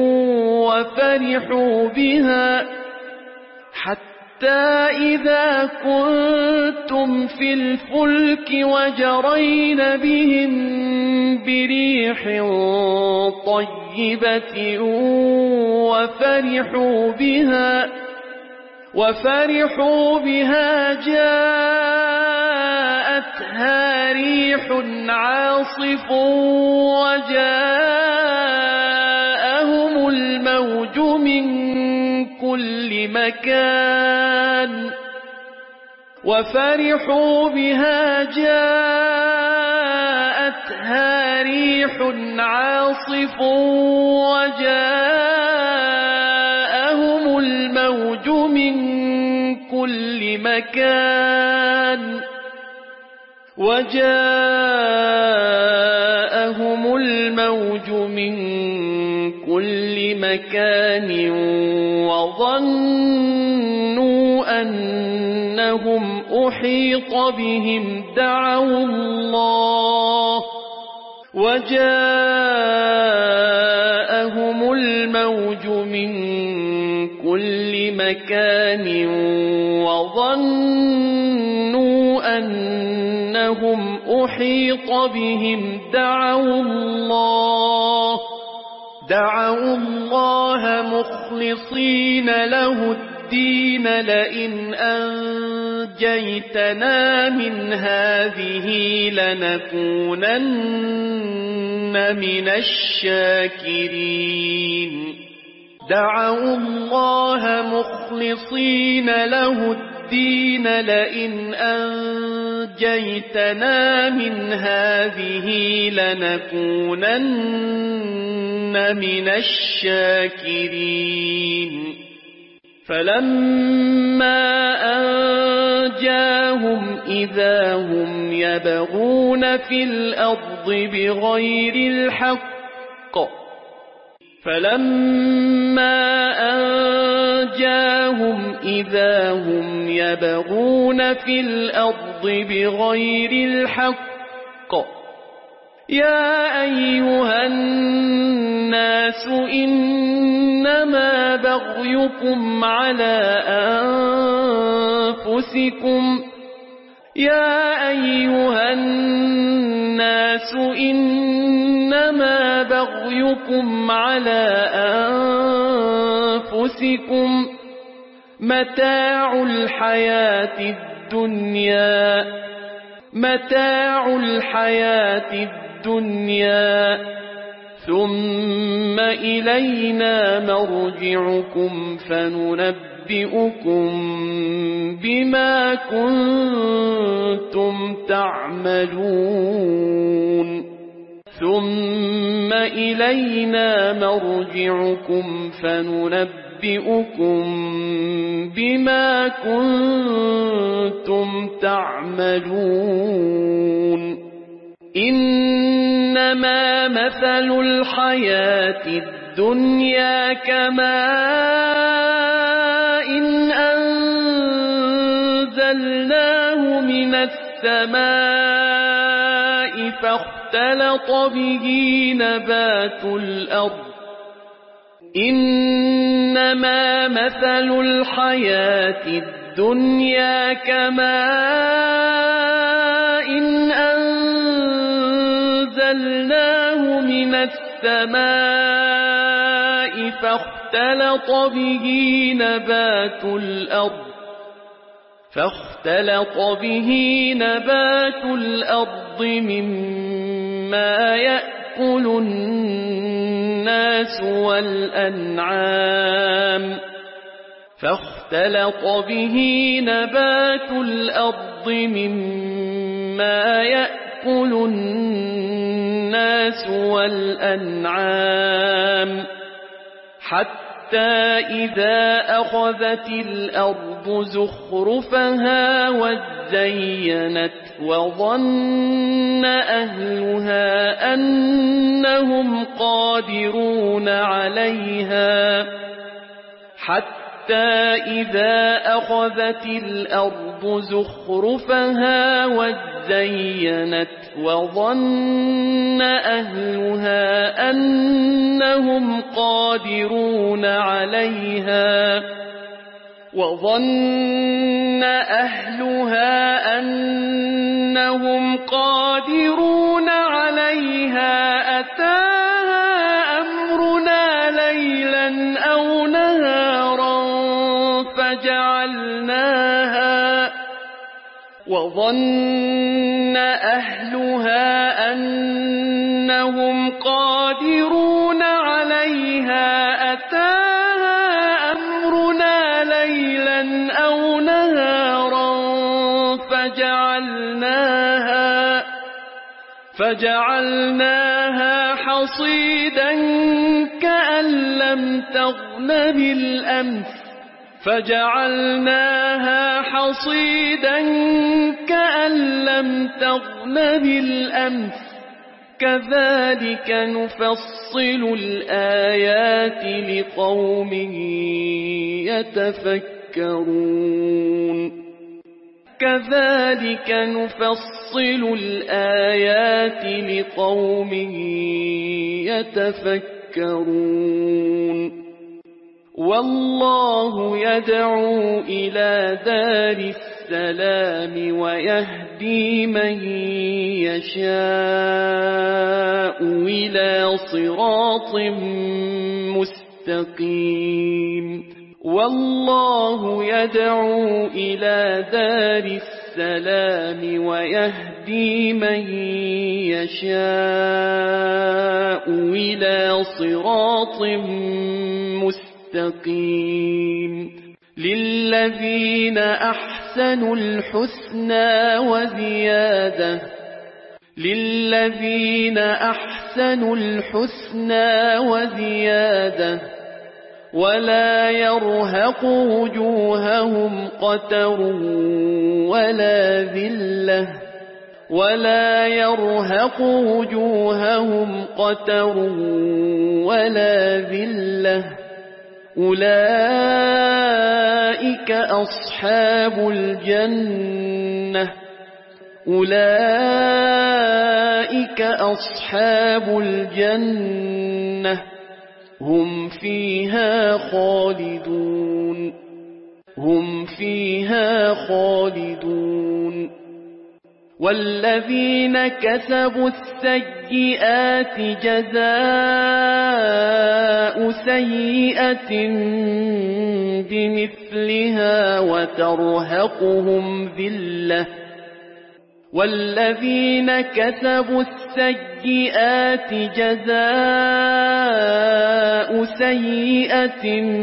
وفرحوا بها جاءتها ريح عاصف وجاءهم الموج من كل مكان وفرحوا بها جاءتها ريح عاصف وجاءهم الموج من كل مكان وظنوا أنهم أحيط بهم دعوا الله مخلصين له الدين لئن أنجيتنا من هذه لنكونن من الشاكرين دعوا الله مخلصين له الدين لئن أنجيتنا من هذه لنكونن من الشاكرين فلما أنجاهم إذا هم يبغون في الأرض بغير الحق يا أيها الناس إنما بغيكم على أنفسكم متاع الحياة الدنيا ثم إلينا مرجعكم فننبئكم بما كنتم تعملون إنما مثل الحياة الدنيا كماء إن أنزلناه من السماء فاختلط به نبات الأرض إنما مثل الحياة الدنيا كماء إن أنزلناه من السماء فاختلط به نبات الأرض مما يأكل الناس والأنعام حتى إذا أخذت الأرض زخرفها وزينت وظن أهلها أنهم قادرون عليها أتاها أمرنا ليلا أو نهارا وظن أهلها أنهم قادرون عليها أتاها أمرنا ليلا أو نهارا فجعلناها حصيدا كأن لم تغن بالأمس فجعلناها حصيدا كأن لم تغن بالأمس كذلك نفصل الآيات لقوم يتفكرون كذلك نفصل الآيات لقوم يتفكرون والله يدعو إلى دار السلام ويهدي من يشاء إلى صراط مستقيم والله يدعو إلى دار السلام ويهدي من يشاء إلى صراط مستقيم للذين أحسنوا الحسنى وزيادة للذين أحسنوا الحسنى وزيادة ولا يرهق وجوههم قتر ولا ذلة ولا يرهق وجوههم قتر ولا ذلة أولئك أصحاب الجنة أولئك أصحاب الجنة هم فيها خالدون هم فيها خالدون والذين كسبوا السيئات جزاء سيئة بمثلها وترهقهم ذلة والذين كسبوا السيئات جزاء سيئة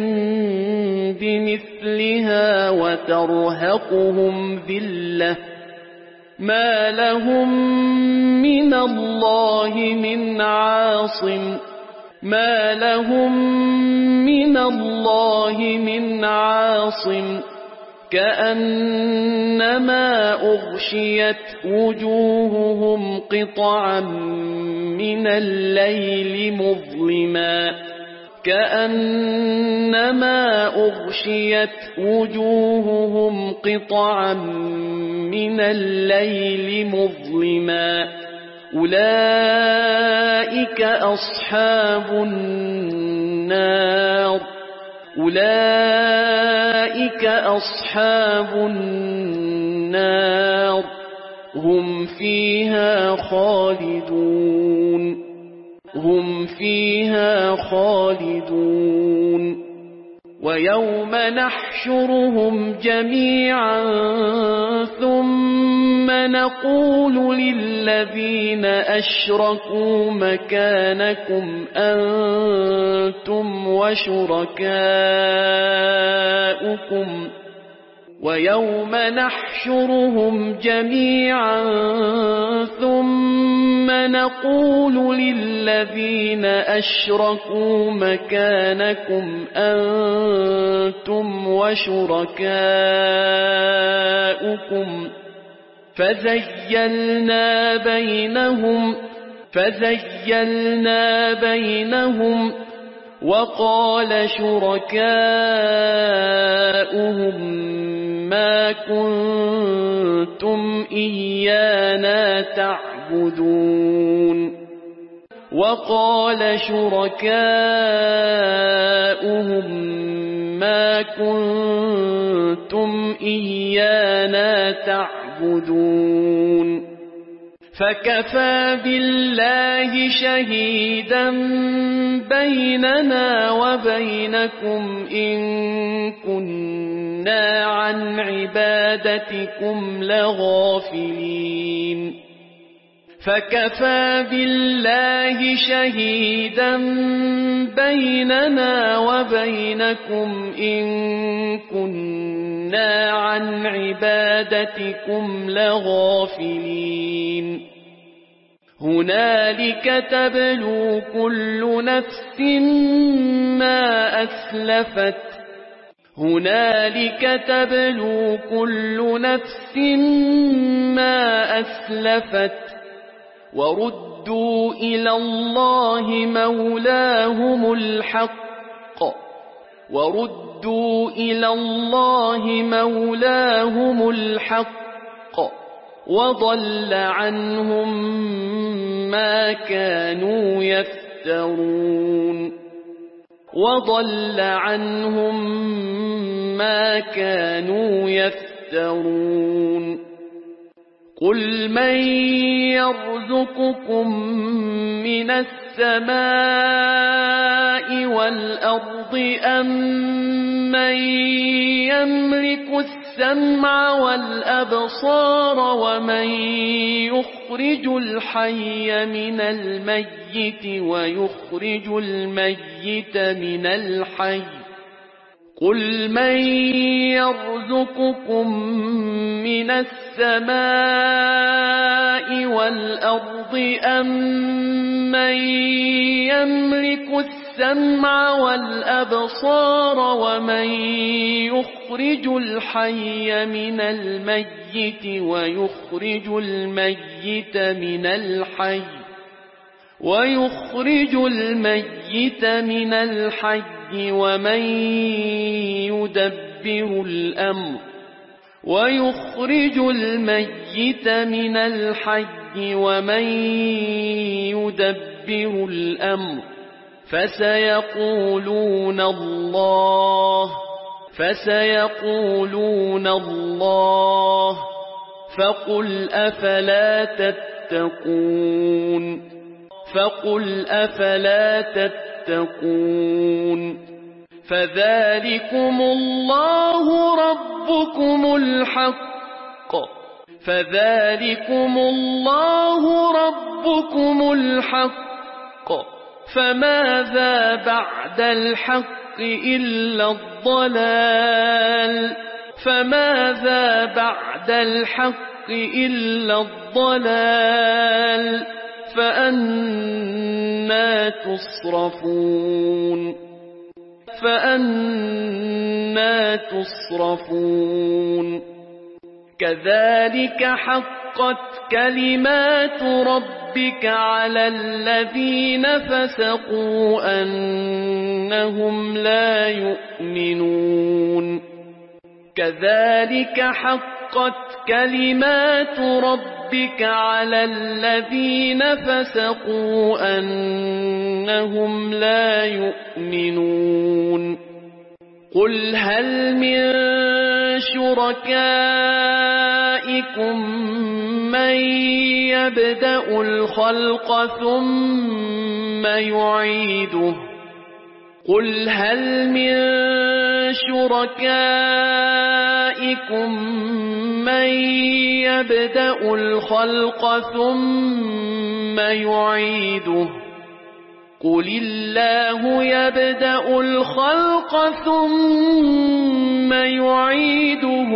بمثلها وترهقهم ذلة ما لهم من الله من عاصم ما لهم من الله من عاصم كأنما أغشيت وجوههم قطعا من الليل مظلما كأنما أغشيت وجوههم قطعا من الليل مظلما أولئك أصحاب النار أولئك أصحاب النار هم فيها خالدون هم فيها خالدون ويوم نحشرهم جميعا ثم نقول للذين أشركوا مكانكم أنتم وشركاؤكم ويوم نحشرهم جميعا ثم نقول للذين أشركوا مكانكم أنتم وشركاؤكم فزيلنا بينهم وقال شركاؤهم ما كنتم إيانا تعبدون وقال شركاؤهم ما كنتم إيانا تعبدون فكفى بالله شهيدا بيننا وبينكم إن كنا عن عبادتكم لغافلين فكفى بالله شهيدا بيننا وبينكم إن كنا عن عبادتكم لغافلين هنالك تبلو كل نفس ما أسلفت هنالك تبلو كل نفس ما أسلفت وردوا إلى الله مولاهم الحق وضل عنهم ما كانوا يفترون قل من يرزقكم من السماء والأرض أم من يملك السمع والأبصار ومن يخرج الحي من الميت ويخرج الميت من الحي قل من يرزقكم من السماء والأرض أم من يملك السمع والأبصار ومن يخرج الحي من الميت ويخرج الميت من الحي ومن يدبر الأمر فسيقولون الله فقل أفلا تتقون فذلكم الله ربكم الحق فماذا بعد الحق إلا الضلال فأنى تصرفون كذلك حقت كلمات ربك على الذين فسقوا أنهم لا يؤمنون كذلك حقت كلمات ربك على الذين فسقوا أنهم لا يؤمنون قل هل من شركائكم من يبدأ الخلق ثم يعيده قل هل من شركائكم من يبدأ الخلق ثم يعيده قل الله يبدأ الخلق ثم يعيده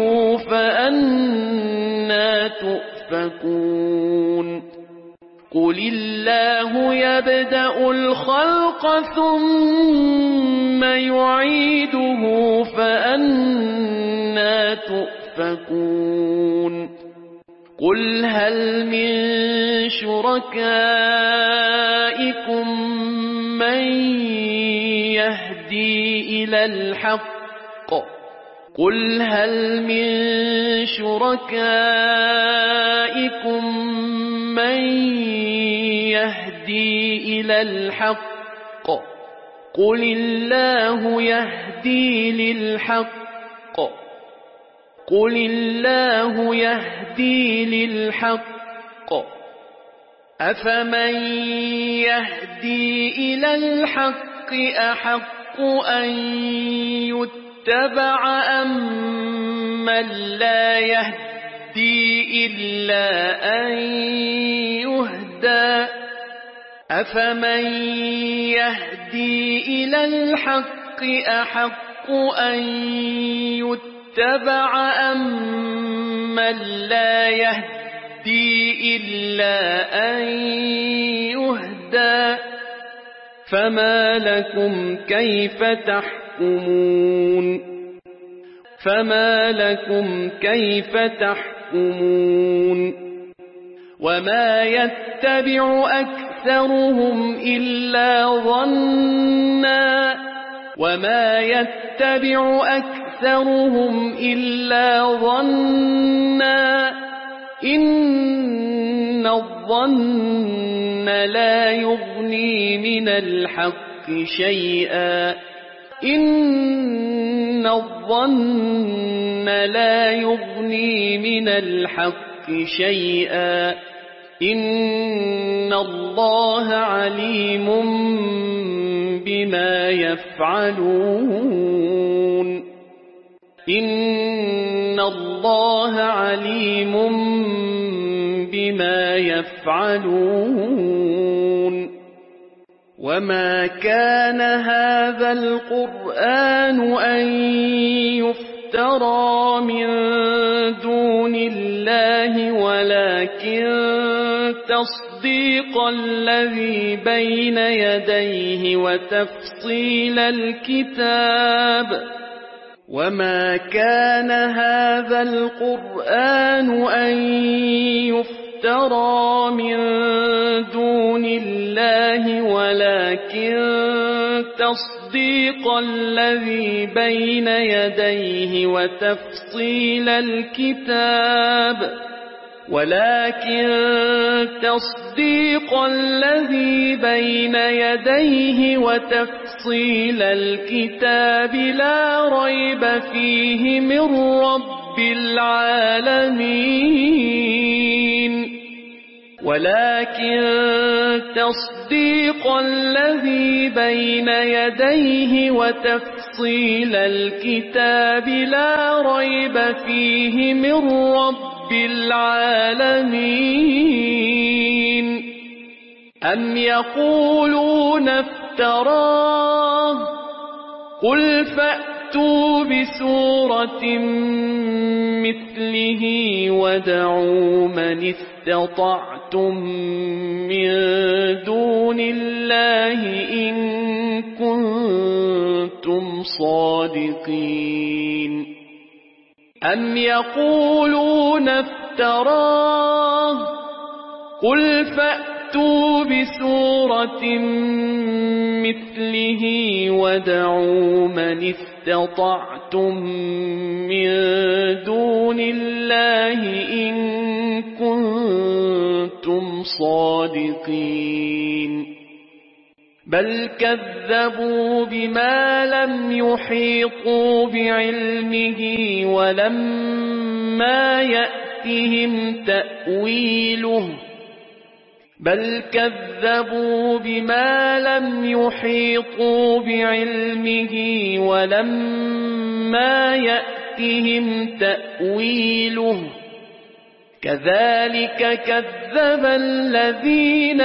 فأنى تؤفكون قل الله يبدأ الخلق ثم يعيده فأنى تؤفكون قل هل من شركائكم من يهدي إلى الحق قل هل من شركائكم من يهدي إلى الحق قل الله يهدي للحق أفمن يهدي إلى الحق أحق أن يتبع أم من لا يهدي إلا أن يهدى أفمن يهدي إلى الحق أحق أن يتبع أم من لا يهدي إلا أن يهدى فما لكم كيف تحكمون وما يتبع أكثرهم إلا ظنا إن الظن لا يغني من الحق شيئا إن الله عليم بما يفعلون وما كان هذا القرآن أن يفترى من دون الله ولكن تصديق الذي بين يديه وتفصيل الكتاب وما كان هذا القرآن أن يفترى من دون الله ولكن تصديق الذي بين يديه وتفصيل الكتاب لا ريب فيه من رب العالمين أم يقولون افتراه قل فأتوا بسورة مثله وادعوا من استطعتم من دون الله إن كنتم صادقين أم يقولون افتراه قل فأتوا بسورة مثله وادعوا من استطعتم من دون الله إن كنتم صادقين بل كذبوا بما لم يحيطوا بعلمه ولما يأتهم تأويله كذلك كذب الذين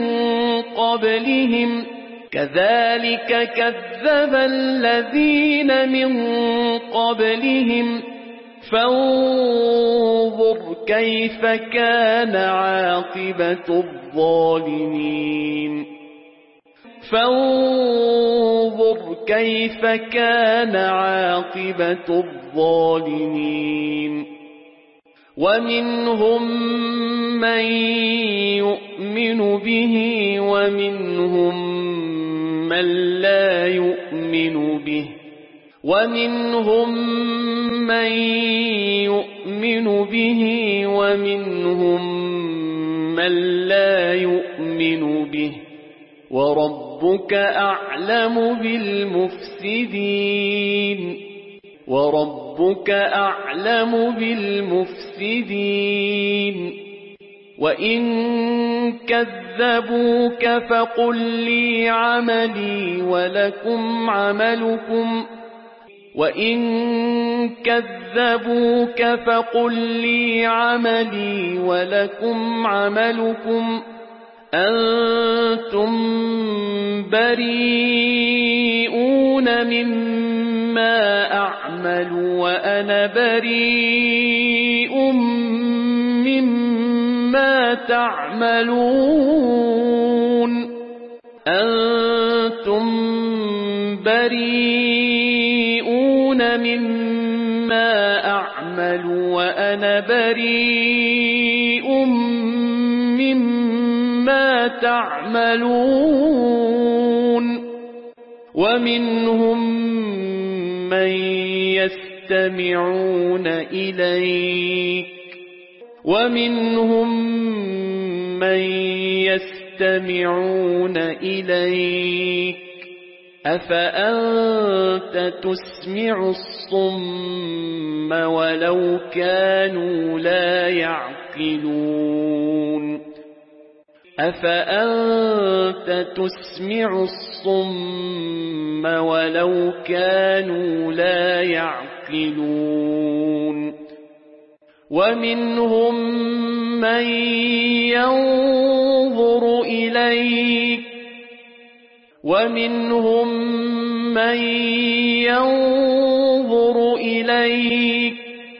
من قبلهم فانظر كيف كان عاقبة الظالمين ومنهم من يؤمن به ومنهم من لا يؤمن به ومنهم من لا يؤمن به وربك أعلم بالمفسدين وإن كذبوك فقل لي عملي ولكم عملكم أنتم بريئون مما أعمل وأنا بريء مما تعملون أنتم بريئون مما أعمل وأنا بريء مما تعملون ومنهم من يستمعون إليك أفأنت تسمع الصم ولو كانوا لا يعقلون أفأنت تسمع الصم ولو كانوا لا يعقلون ومنهم من ينظر إليك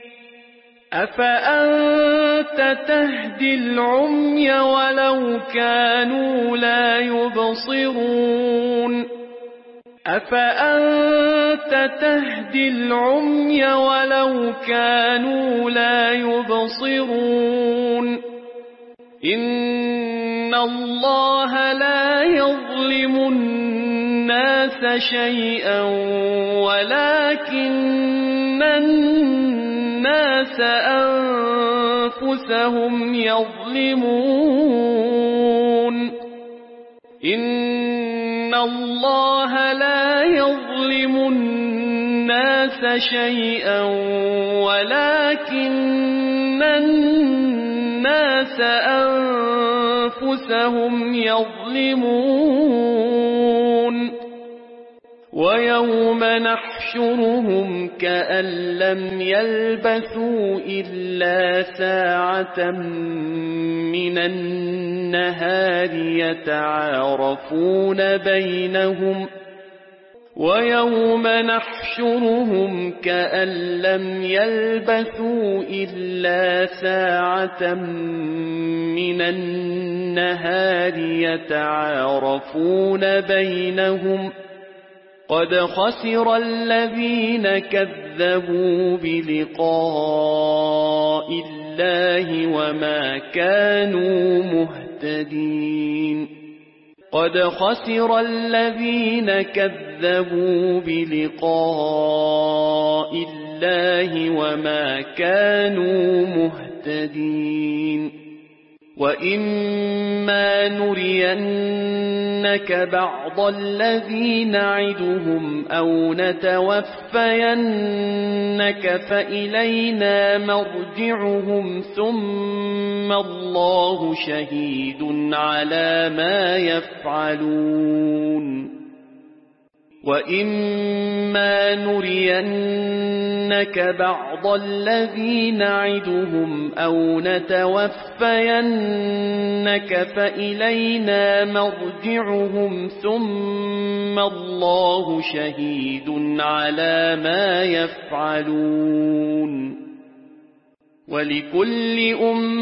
أفأنت تهدي العمي ولو كانوا لا يبصرون أفأنت تهدي العمي ولو كانوا لا يبصرون إن الله لا يظلم الناس شيئا ولكن الناس أنفسهم يظلمون إن الله لا يظلم الناس شيئا ولكن الناس أنفسهم يظلمون ويوم نحشرهم كأن لم يلبثوا إلا ساعة من النهار يتعارفون بينهم ويوم نحشرهم كأن لم يلبثوا إلا ساعة من النهار يتعارفون بينهم قد خسر الذين كذبوا بلقاء الله وما كانوا مهتدين قد خسر الذين كذبوا بلقاء الله وما كانوا مهتدين وإما نرينك بعض الذي نعدهم أو نتوفينك فإلينا مرجعهم ثم الله شهيد على ما يفعلون وإما نرينك بعض الذي نعدهم أو نتوفينك فإلينا مرجعهم ثم الله شهيد على ما يفعلون ولكل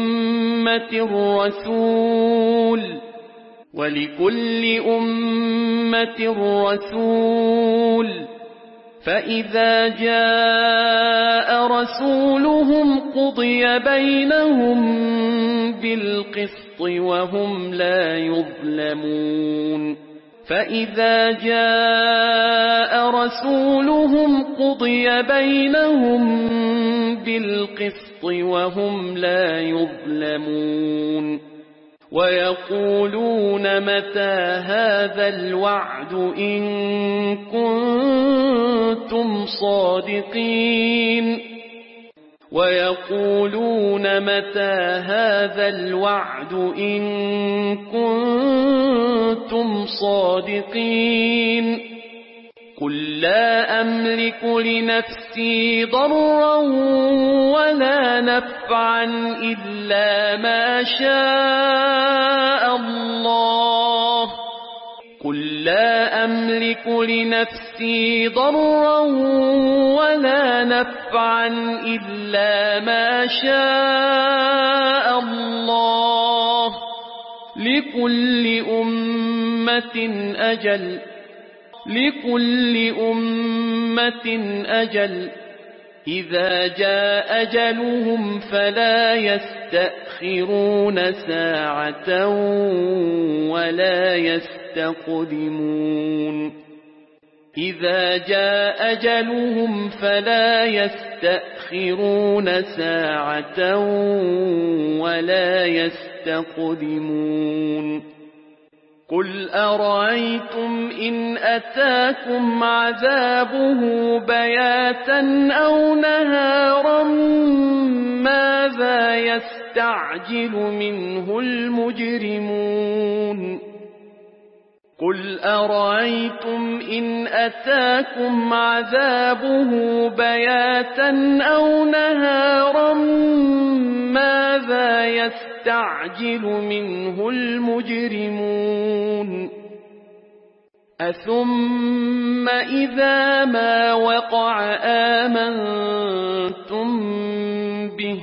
أمة رسول فإذا جاء رسولهم قضي بينهم بالقسط وهم لا يظلمون فإذا جاء رسولهم قضي بينهم بالقسط وهم لا يظلمون ويقولون متى هذا الوعد إن كنتم صادقين ويقولون متى هذا الوعد إن كنتم صادقين قل لا أملك لنفسي ضرا ولا نفعا إلا ما شاء الله قل لا أملك لنفسي ضرا ولا نفعا إلا ما شاء الله لكل أمة أجل إذا جاء أجلهم فلا يستأخرون ساعة ولا يستقدمون إذا جاء أجلهم فلا يستأخرون ساعة ولا يستقدمون قل أرأيتم إن أتاكم عذابه بياتا أو نهارا ماذا يستعجل منه المجرمون قل أرأيتم إن أتاكم عذابه بياتا أو نهارا ماذا يستعجل منه المجرمون أثم إذا ما وقع آمنتم به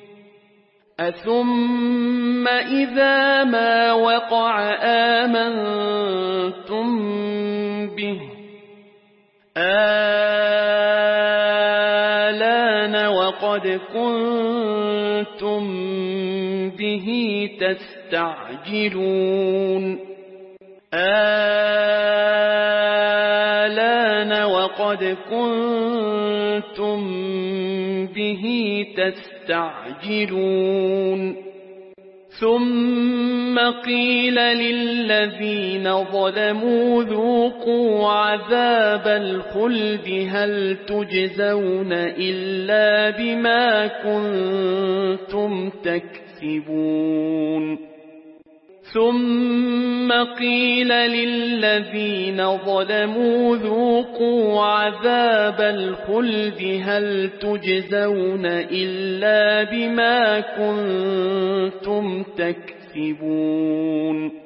أثم إذا ما وقع آمنتم به آلان وقد كنتم به تستعجلون آلان وقد كنتم به تستعجلون ثم قيل للذين ظلموا ذوقوا عذاب الخلد هل تجزون إلا بما كنتم تكسبون ثم قيل للذين ظلموا ذوقوا عذاب الخلد هل تجزون إلا بما كنتم تكسبون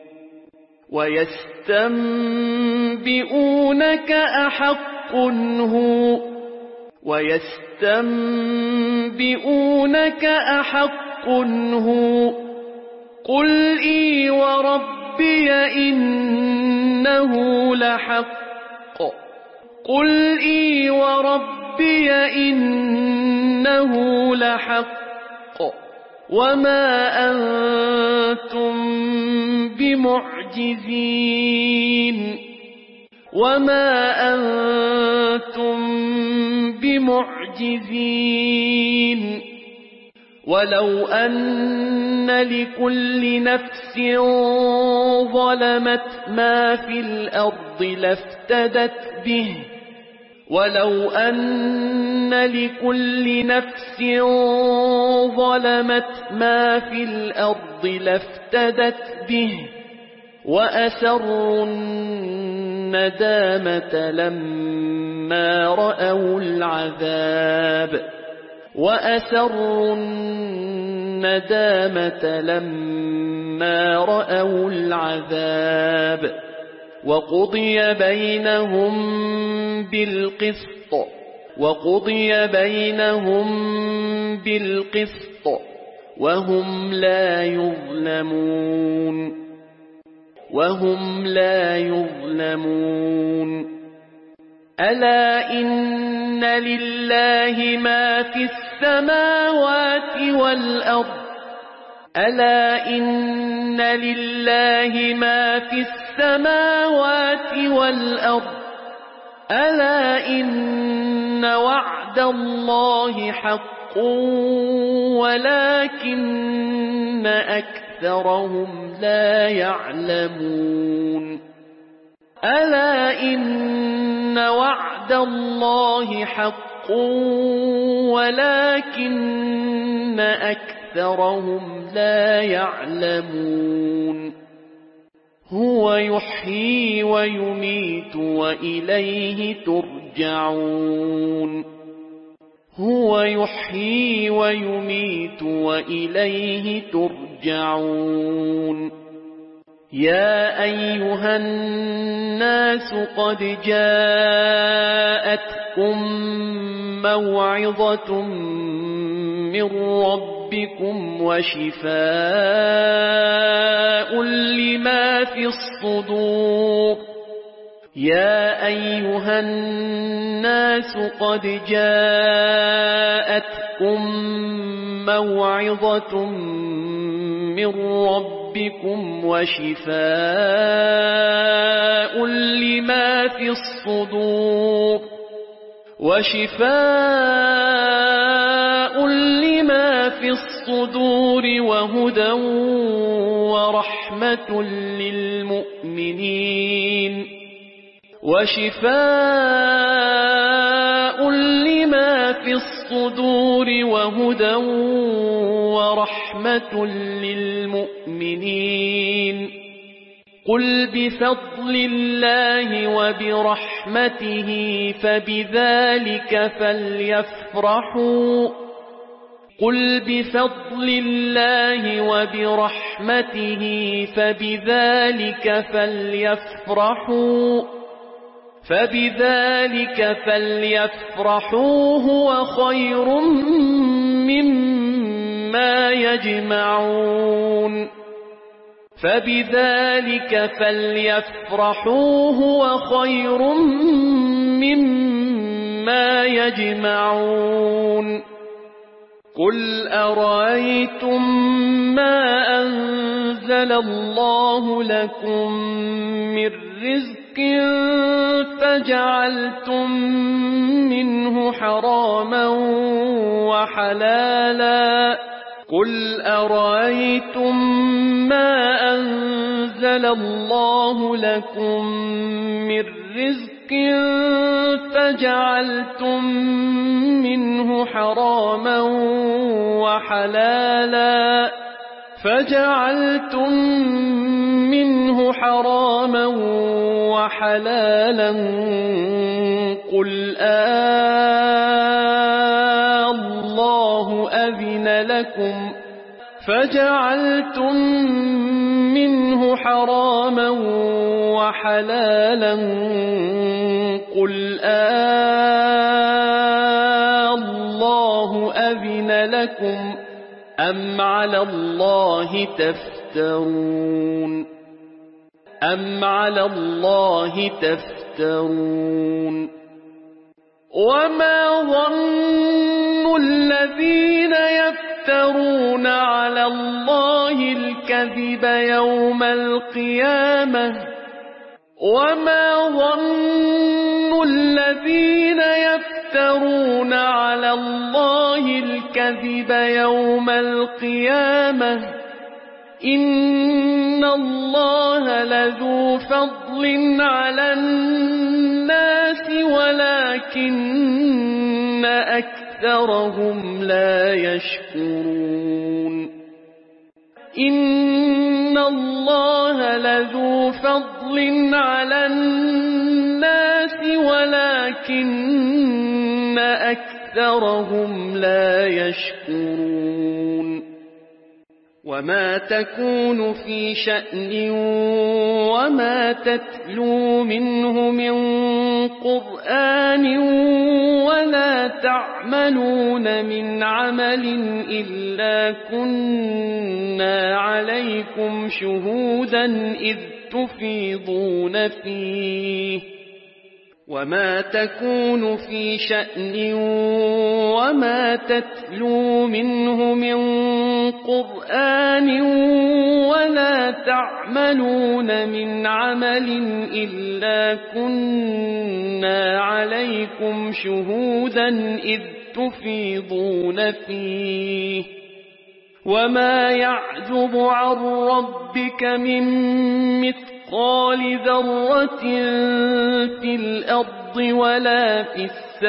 ويستنبئونك أحق هو قل إي وربي إنه لحق قل إي وربي إنه لحق وما أنتم بمعجزين ولو أن لكل نفس ظلمت ما في الأرض لافتدت به وأسروا الندامة لما رأوا العذاب وقضي بينهم بالقسط وهم لا يظلمون ألا إن لله ما في السماوات والأرض ألا إن وعد الله حق ولكن أكثرهم لا يعلمون ألا إن وعد الله حق ولكن أكثرهم لا يعلمون هو يحيي ويميت وإليه ترجعون يا أيها الناس قد جاءتكم موعظة من ربكم ربكم وشفاء لما في الصدور يا أيها الناس قد جاءتكم موعظة من ربكم وشفاء لما في الصدور وهدى ورحمة للمؤمنين قل بفضل الله وبرحمته فبذلك فليفرحوا هو خير مما يجمعون قل أرأيتم ما أنزل الله لكم من رزق فجعلتم منه حراما وحلالا قل الله أذن لكم فجعلتم منه حراما وحلالا قل الله أذن لكم أم على الله تفترون وما ظن الذين يفترون على الله الكذب يوم القيامة إن الله لذو فضل على الناس ولكن أكثرهم لا يشكرون إن الله لذو فضل على الناس ولكن أكثرهم لا يشكرون وما تكون في شأن وما تتلو منه من قرآن ولا تعملون من عمل إلا كنا عليكم شهودا إذ تفيضون فيه وما تكون في شأن وما تتلو منه من قرآن ولا تعملون من عمل إلا كنا عليكم شهودا إذ تفيضون فيه وما يعزب عن ربك من مثقال ذرة في الأرض ولا في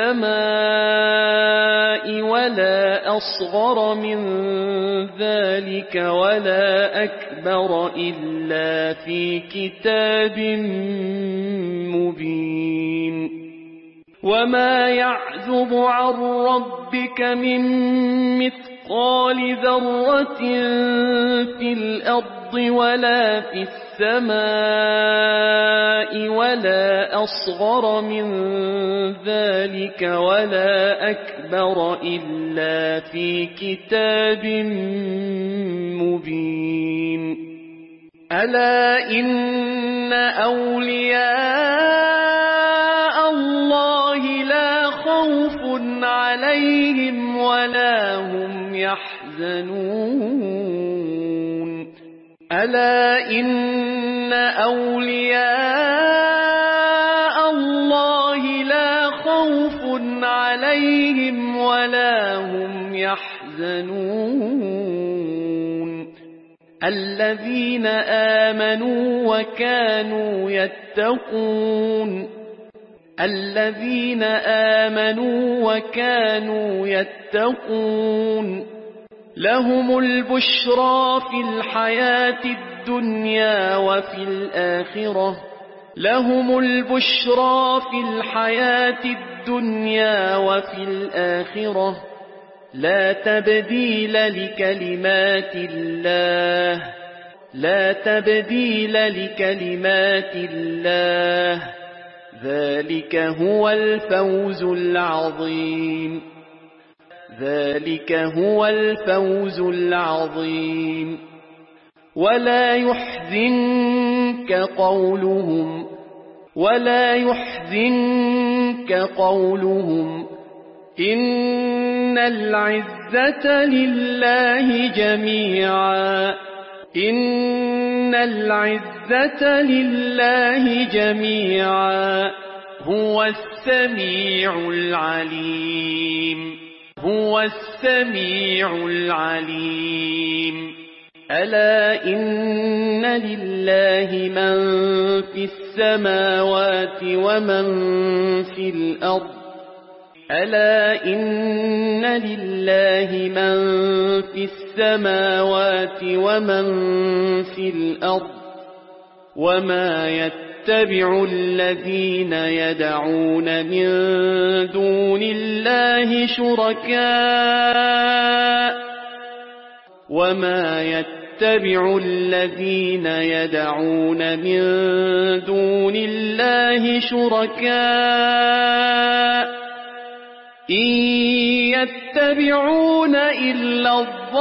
السماء ولا أصغر من ذلك ولا أكبر إلا في كتاب مبين وما يعزب عن ربك من مثقال ذرة في الأرض ولا في السماء ولا أصغر من ذلك ولا أكبر إلا في كتاب مبين ألا إن أولياء الله لا خوف عليهم ولا هم يحزنون ألا إن أولياء الله لا خوف عليهم ولا هم يحزنون الذين آمنوا وكانوا يتقون الذين آمنوا وكانوا يتقون لهم البشرى في الحياة الدنيا وفي الآخرة لهم البشرى في الحياة الدنيا وفي الآخرة لا تبديل لكلمات الله لا تبديل لكلمات الله ذلك هو الفوز العظيم ذلك هو الفوز العظيم ولا يحزنك قولهم إن العزة لله جميعا إن العزة لله جميعا هو السميع العليم هو السميع العليم ألا إن لله من في السماوات ومن في الأرض ألا إن لله من في السماوات ومن في الأرض وما يتبع الذين يدعون من دون الله شركاء وما يتبع الذين يدعون من دون الله شركاء إن يتبعون إلا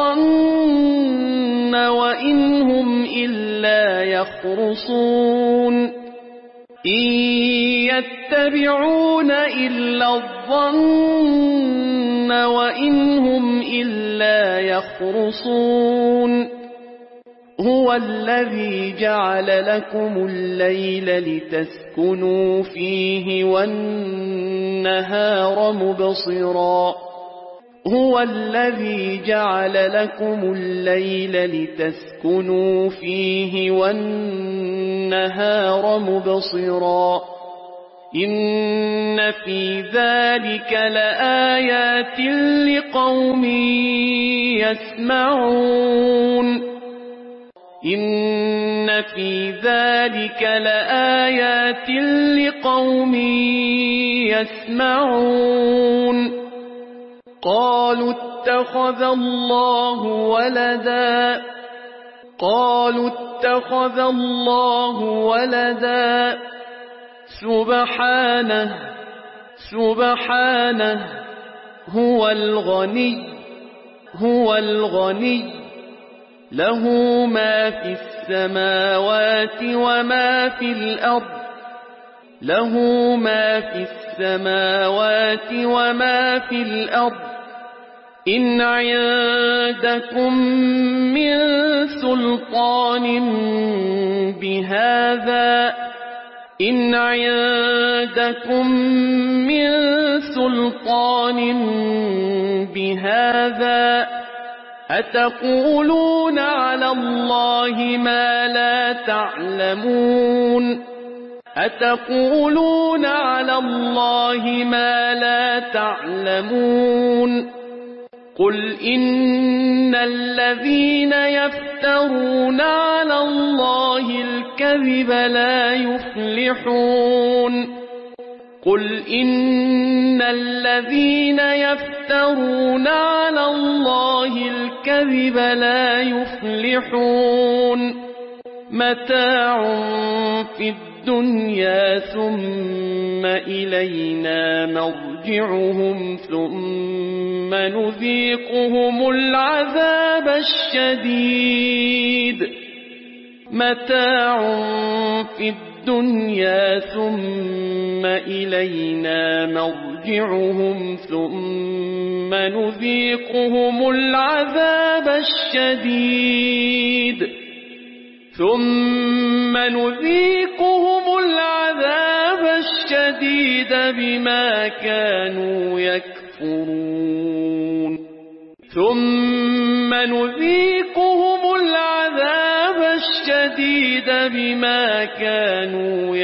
الظن وإن هم إلا يخرصون إن يتبعون إلا الظن وإن هم إلا يخرصون هو الذي جعل لكم الليل لتسكنوا فيه والنهار مبصرا هو الذي جعل لكم الليل لتسكنوا فيه والنهار مبصرا إن في ذلك لآيات لقوم يسمعون إن في ذلك لآيات لقوم يسمعون قالوا اتخذ الله ولدا سبحانه هو الغني له ما في السماوات وما في الأرض إن عندكم من سلطان بهذا أتقولون على الله ما لا تعلمون قل إن الذين يفترون على الله الكذب لا يفلحون قل إن الذين يفترون على الله الكذب لا يفلحون متاع في الدنيا ثم إلينا مرجعهم ثم نذيقهم العذاب الشديد متاع في الدنيا ثم إلينا مرجعهم ثم نذيقهم العذاب الشديد بما كانوا يكفرون ثم نذيقهم العذاب الشديد بما كانوا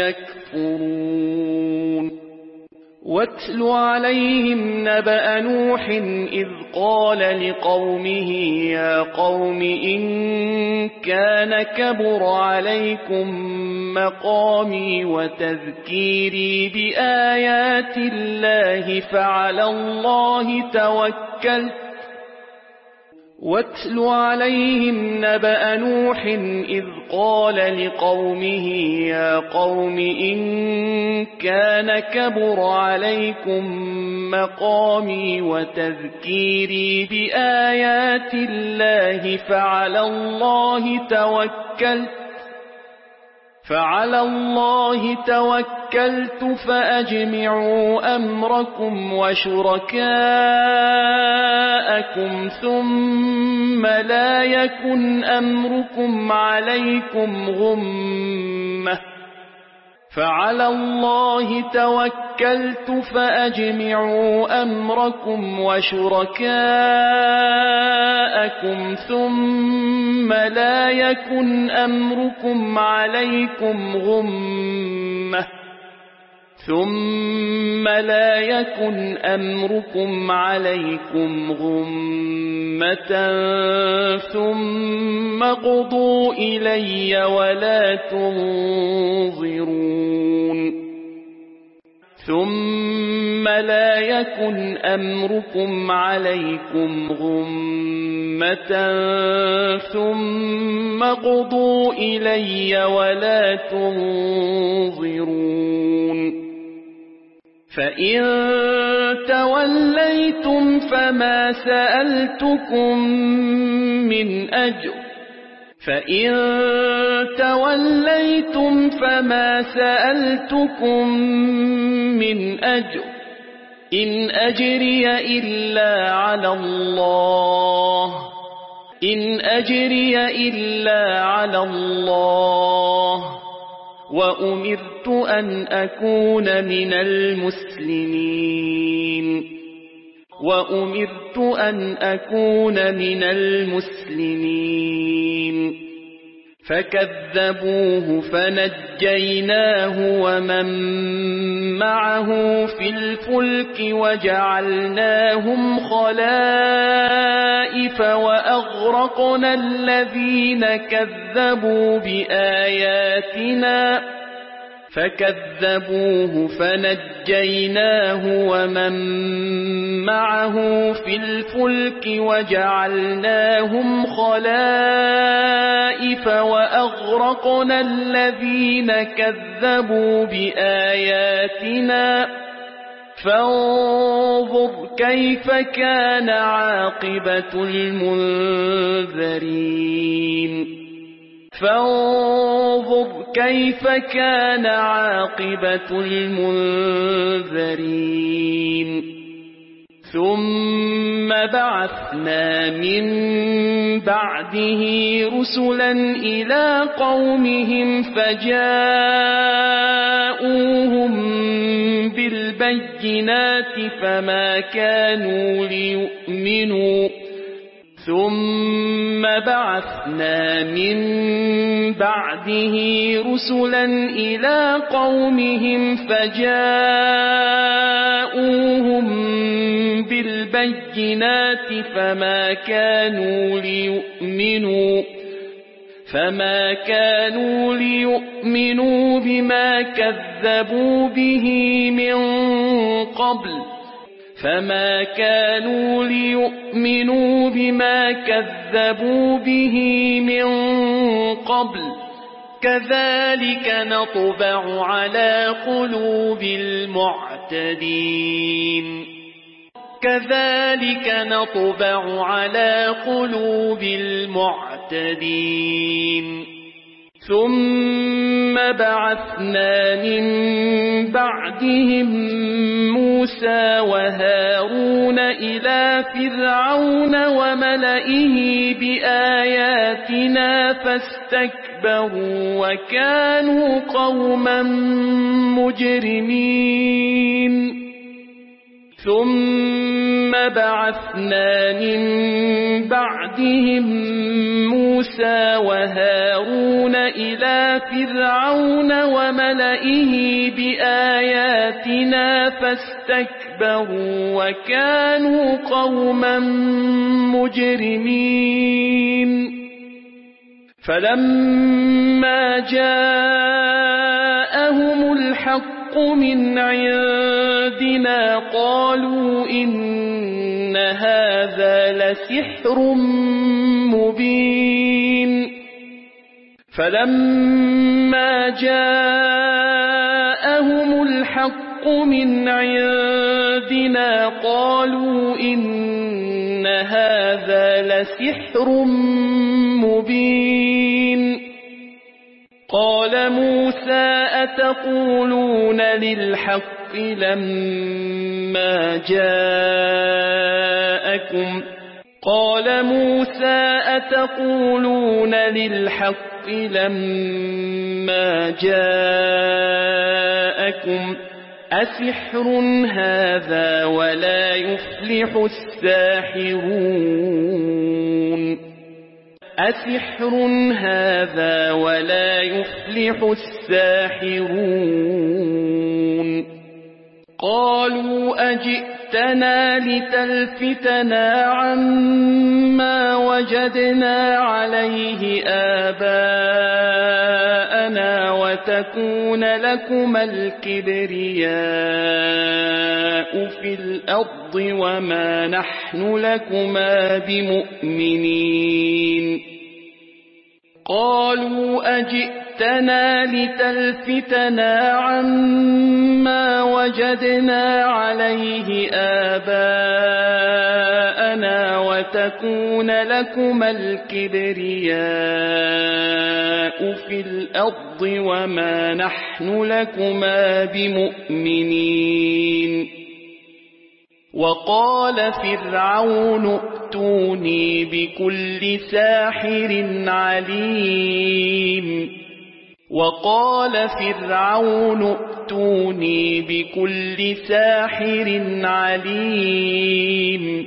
يكفرون واتل عليهم نبأ نوح إذ قال لقومه يا قوم إن كان كبر عليكم مقامي وتذكيري بآيات الله فعلى الله توكلت واتل عليهم نبأ نوح إذ قال لقومه يا قوم إن كان كبر عليكم مقامي وتذكيري بآيات الله فعلى الله توكلت فأجمعوا أمركم وشركاءكم ثم لا يكن أمركم عليكم غمة فعلى الله توكلت فأجمعوا أمركم وشركاءكم ثم لا يكن أمركم عليكم غمة ثم اقضوا إلي ولا تنظرون ثم لا يكن أمركم عليكم غمة ثم اقضوا إلي ولا تنظرون فإن توليتم فما سألتكم من أجر إن أجري إلا على الله وأمرت أن أكون من المسلمين فكذبوه فنجيناه ومن معه في الفلك وجعلناهم خلائف وأغرقنا الذين كذبوا بآياتنا فكذبوه فنجيناه ومن معه في الفلك وجعلناهم خلائف وأغرقنا الذين كذبوا بآياتنا فانظر كيف كان عاقبة المنذرين ثم بعثنا من بعده رسلا إلى قومهم فجاءوهم بالبينات فما كانوا ليؤمنوا فما كانوا ليؤمنوا بما كذبوا به من قبل كذلك نطبع على قلوب المعتدين كذلك نطبع على قلوب المعتدين ثم بعثنا من بعدهم موسى وهارون إلى فرعون وملئه بآياتنا فاستكبروا وكانوا قوما مجرمين ثم بعثنا من بعدهم موسى وهارون إلى فرعون وملئه بآياتنا فاستكبروا وكانوا قوما مجرمين فلما جاءهم الحق من عندنا قالوا إن هذا لسحر مبين فلما جاءهم الحق من عندنا قالوا إن هذا لسحر مبين قال موسى أتقولون للحق لما جاءكم أسحر هذا ولا يفلح الساحرون قالوا أجئتنا لتلفتنا عما وجدنا عليه آباءنا وتكون لكما الكبرياء في الأرض وما نحن لكما بمؤمنين قالوا أجئتنا لتلفتنا عما وجدنا عليه آباءنا وتكون لكما الكبرياء في الأرض وما نحن لكما بمؤمنين وقال فرعون ائتوني بكل ساحر عليم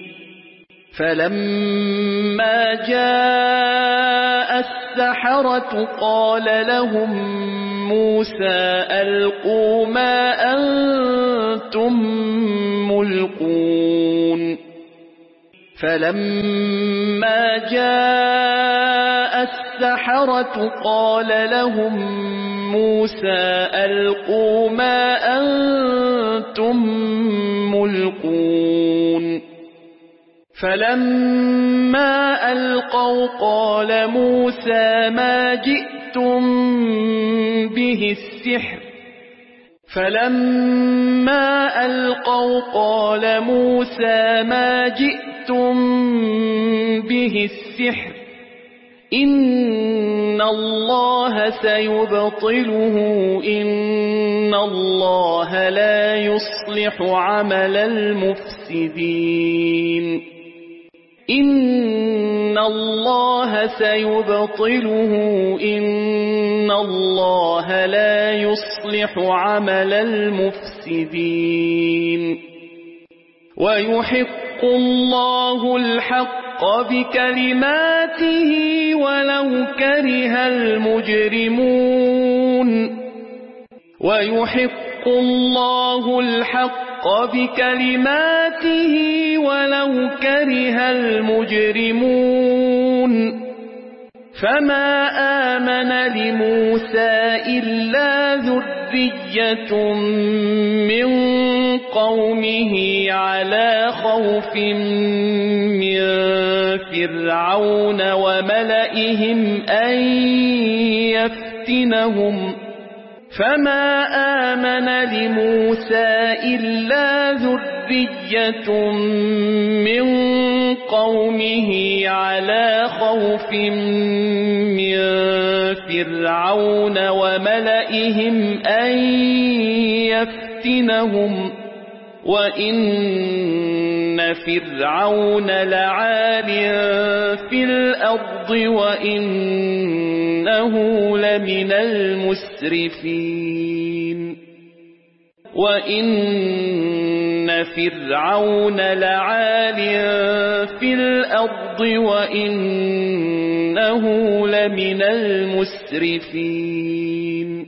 فلما جاء السحرة قال لهم موسى ألقوا ما أنتم ملقون فلما جاء السحرة قال لهم موسى ألقوا ما أنتم ملقون فلما ألقوا قال موسى ما جئتم به السحر إن الله سيبطله إن الله لا يصلح عمل المفسدين إن الله لا يصلح عمل المفسدين ويحق الله الحق بكلماته ولو كره المجرمون ويحق الله الحق بكلماته ولو كره المجرمون فما آمن لموسى إلا ذرية من قومه على خوف من فرعون وملئهم أن ليفتنهم فما آمن لموسى إلا ذرية من قومه على خوف من فرعون وملئهم أن يفتنهم وإن فرعون لعال في الأرض وإنه لمن المسرفين وإن فرعون لعال في الأرض وإنه لمن المسرفين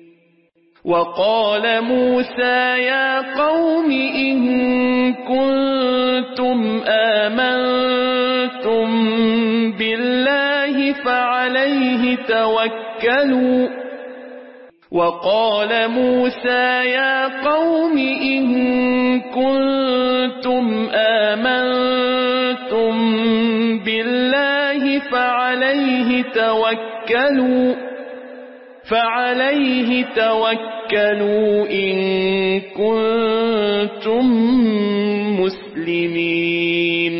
وقال موسى يا قوم إن كنتم آمنتم بالله فعليه توكلوا وقال موسى يا قوم إن كنتم آمنتم بالله فعليه توكلوا إن كنتم مسلمين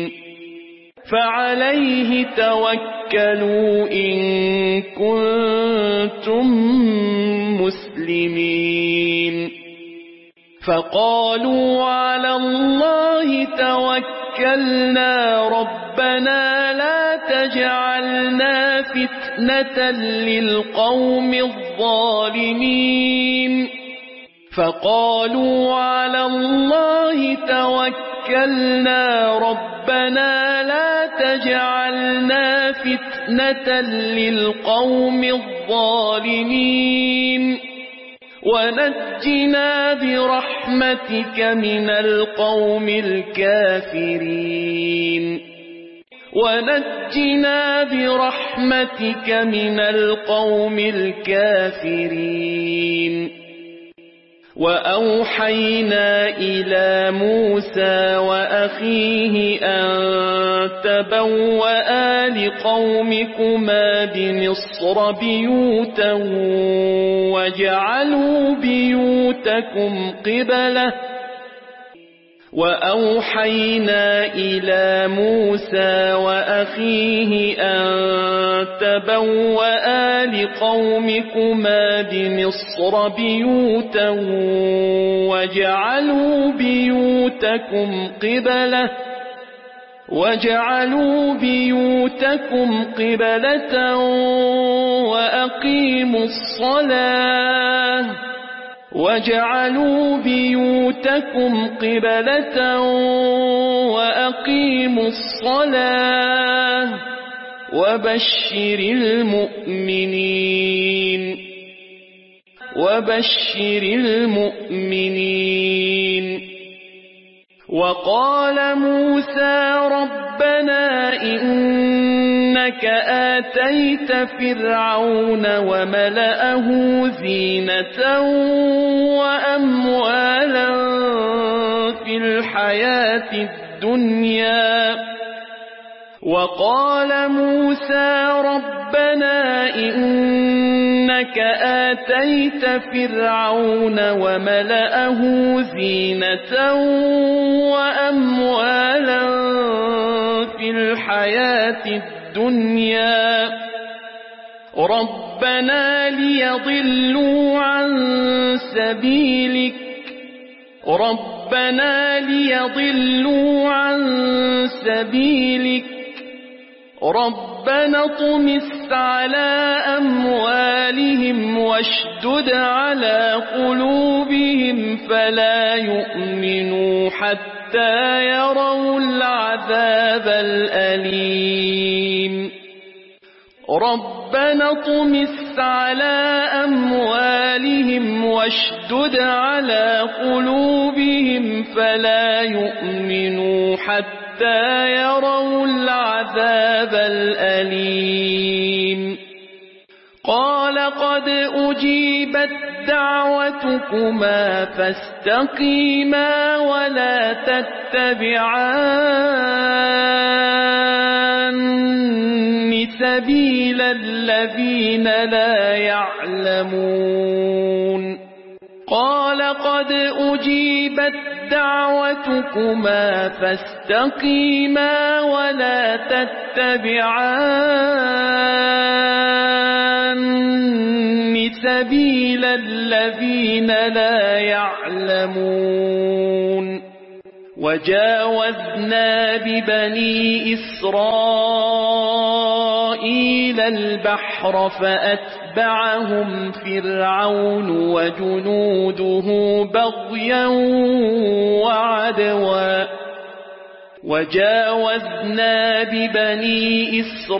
فعليه توكلوا إن كنتم مسلمين فقالوا على الله توكلنا ربنا لا تجعلنا فتنة للقوم الظالمين فقالوا على الله توكلنا ربنا لا تجعلنا فتنة للقوم الظالمين ونجنا برحمتك من القوم الكافرين ونجنا برحمتك من القوم الكافرين وأوحينا إلى موسى وأخيه أن تبوأ لقومكما بمصر بيوتا وجعلوا بيوتكم قبلة وأوحينا إلى موسى وأخيه أن تبوأ لقومكما بمصر بيوتا وجعلوا بيوتكم قبلة وأقيموا الصلاة وبشر المؤمنين وقال موسى ربنا إنك آتيت فرعون وملأه زينة وأموالا في الحياة الدنيا وقال موسى ربنا إنك آتيت فرعون وملأه زينة وأموالا في الحياة الدنيا ربنا ليضلوا عن سبيلك ربنا اطمس على أموالهم واشدد على قلوبهم فلا يؤمنوا حتى يروا العذاب الأليم ربنا اطمس على أموالهم واشدد على قلوبهم فلا يؤمنوا حتى يروا العذاب الأليم قال قد أجيبت دعوتكما فاستقيما ولا تتبعان سبيل الذين لا يعلمون قال قد أجيبت دعوتكما فاستقيما ولا تتبعان سبيل الذين لا يعلمون وجاوزنا ببني إسرائيل البحر فأتبعهم فرعون وجنوده بغيا وعدوا وجاوزنا ببني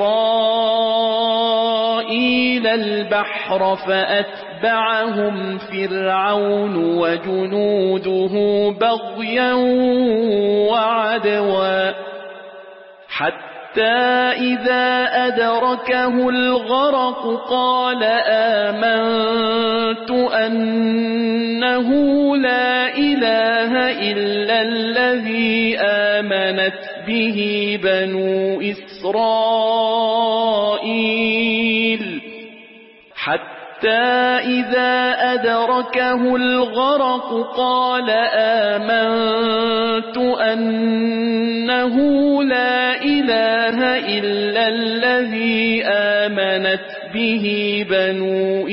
إسرائيل البحر فأتبعهم فرعون وجنوده بغيا وعدوا حتى إذا أدركه الغرق قال آمنت أنه لا إله إلا الذي آمنت به بنو إسرائيل حتى إذا أدركه الغرق قال آمنت أنه لا إله إلا الذي آمنت به بنو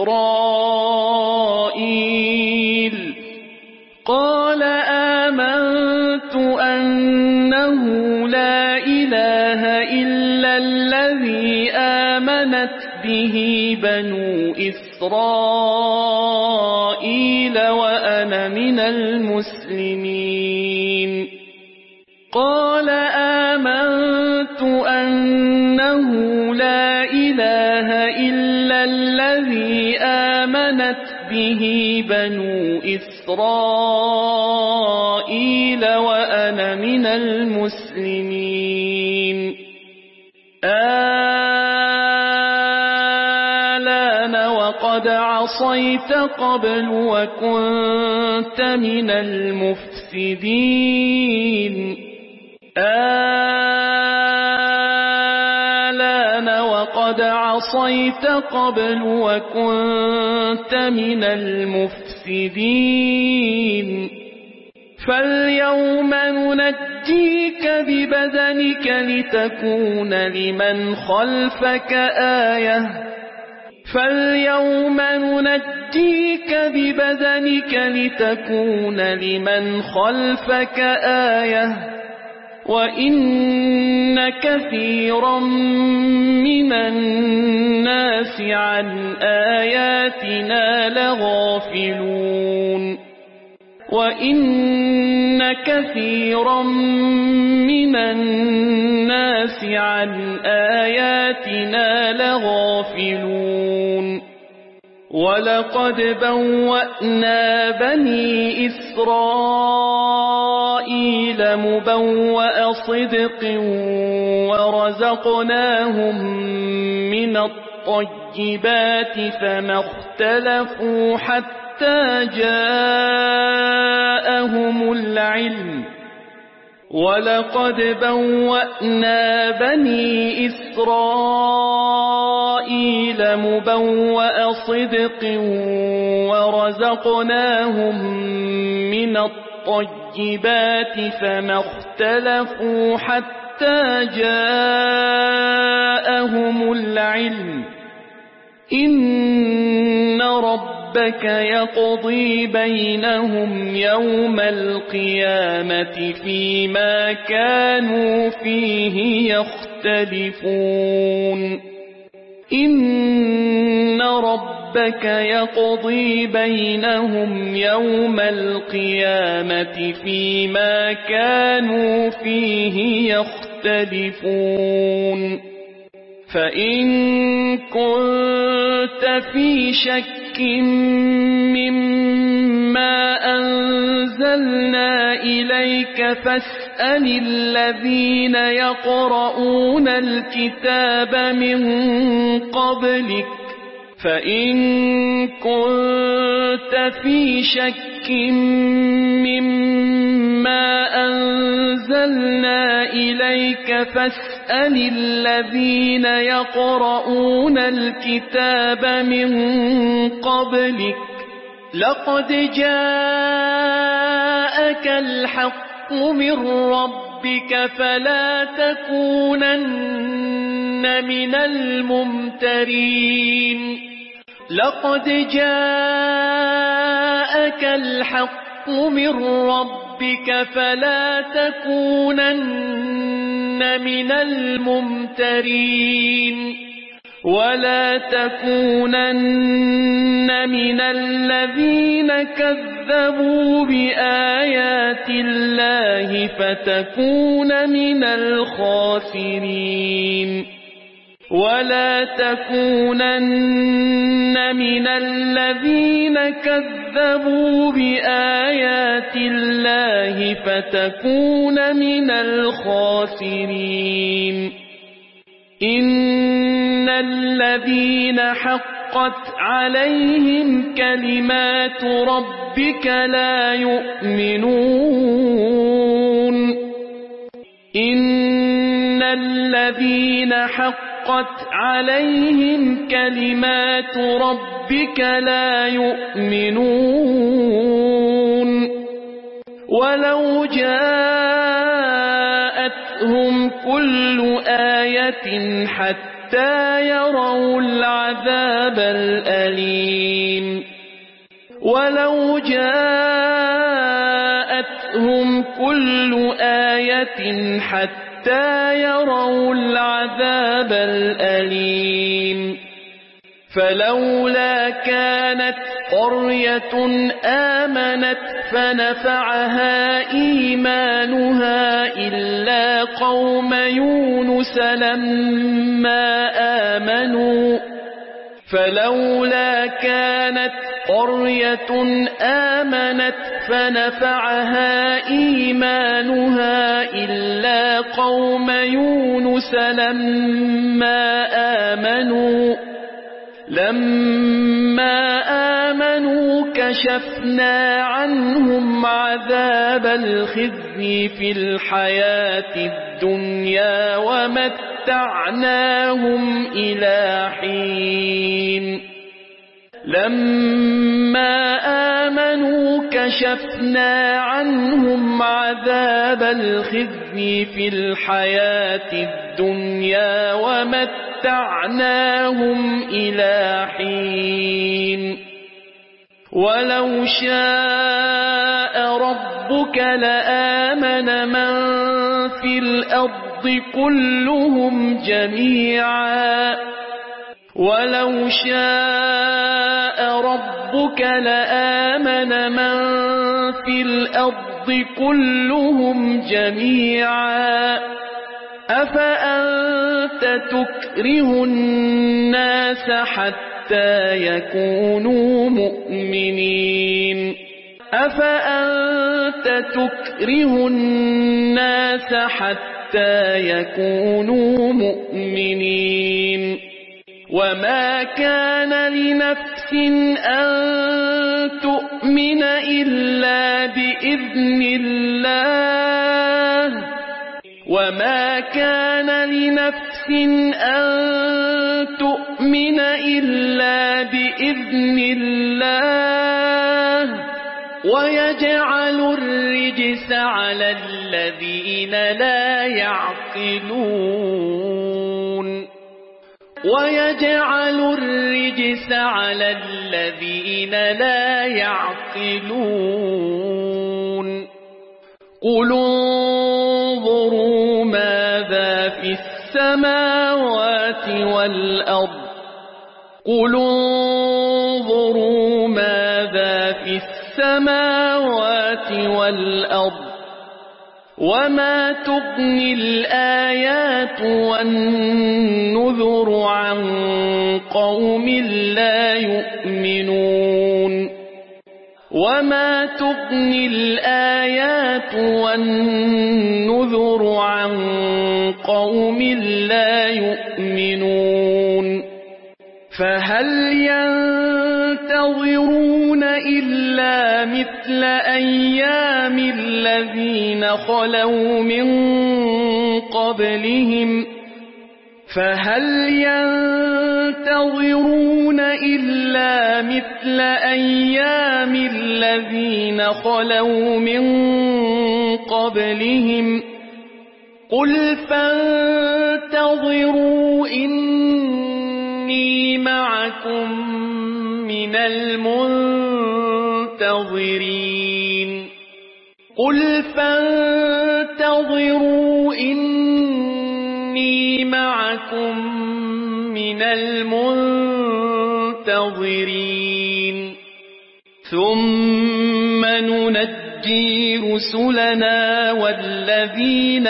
إسرائيل قال آمنت أنه لا إله إلا الذي آمنت به بنو إسرائيل وأنا من المسلمين قال آمنت أنه لا إله إلا الذي آمنت به بنو إسرائيل وأنا من المسلمين الآن وقد عصيت قبل وكنت من المفسدين الآن وقد عصيت قبل وكنت من المفسدين فاليوم ننجيك ببدنك لتكون لمن خلفك آية فاليوم ننجيك ببدنك لتكون لمن خلفك آية وإن كثيرا من الناس عن آياتنا لغافلون وإن كثيرا من الناس عن آياتنا لغافلون ولقد بوأنا بني إسرائيل مبوأ صدق ورزقناهم من الطيبات فما اختلفوا حتى جاءهم العلم ولقد بوأنا بني إسرائيل مبوأ صدق ورزقناهم من الطيبات فما اختلفوا حتى جاءهم العلم إن ربك يقضي بينهم يوم القيامة فيما كانوا فيه يختلفون إن ربك يقضي بينهم يوم القيامة فيما كانوا فيه يختلفون فإن كنت في شك مما أنزلنا إليك فاسأل الذين يقرؤون الكتاب من قبلك فإن كنت في شك مما أنزلنا إليك فاسأل فاسأل الذين يقرؤون الكتاب من قبلك لقد جاءك الحق من ربك فلا تكونن من الممترين لقد جاءك الحق من ربك فلا تكونن من الممترين ولا تكونن من الذين كذبوا بآيات الله فتكون من الخاسرين ولا تكونن من الذين كذبوا بآيات الله فتكون من الخاسرين إن الذين حقت عليهم كلمات ربك لا يؤمنون إن الذين حقت عليهم كلمات ربك لا يؤمنون ولو جاءتهم كل آية حتى يروا العذاب الأليم ولو جاءتهم كل آية حتى يروا العذاب الأليم فلولا كانت قرية آمنت فنفعها إيمانها إلا قوم يونس لما آمنوا فلولا كانت قرية آمنت فنفعها إيمانها إلا قوم يونس لما آمنوا كشفنا عنهم عذاب الخزي في الحياة الدنيا ومتعناهم إلى حين لما آمنوا كشفنا عنهم عذاب الخزي في الحياة الدنيا ومتعناهم إلى حين ولو شاء ربك لآمن من في الأرض كلهم جميعا ولو شاء ربك لآمن من في الأرض كلهم جميعا أفأنت تكره الناس حتى يكونوا مؤمنين أفأنت تكره الناس حتى يكونوا مؤمنين وما كان لنفس أن تؤمن إلا بإذن الله وما كان لنفس أن تؤمن إلا بإذن الله ويجعل الرجس على الذين لا يعقلون ويجعل الرجس على الذين لا يعقلون قل انظروا ماذا في السماوات والأرض قل انظروا ماذا في السماوات والأرض وما تغني الآيات والنذر عن قوم لا يؤمنون وما تغني الآيات والنذر عن قوم لا يؤمنون فهل ينتظرون إلا مثل أيام الذين خلوا من قبلهم فهل ينتظرون إلا مثل أيام الذين خلوا من قبلهم قل فانتظروا إني معكم من المنتظرين قل فانتظروا إني معكم من المنتظرين ثم ننجي رسلنا والذين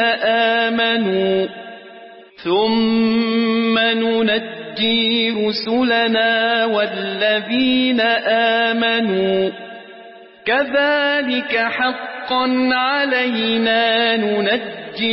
آمنوا كذلك حقا علينا ننجي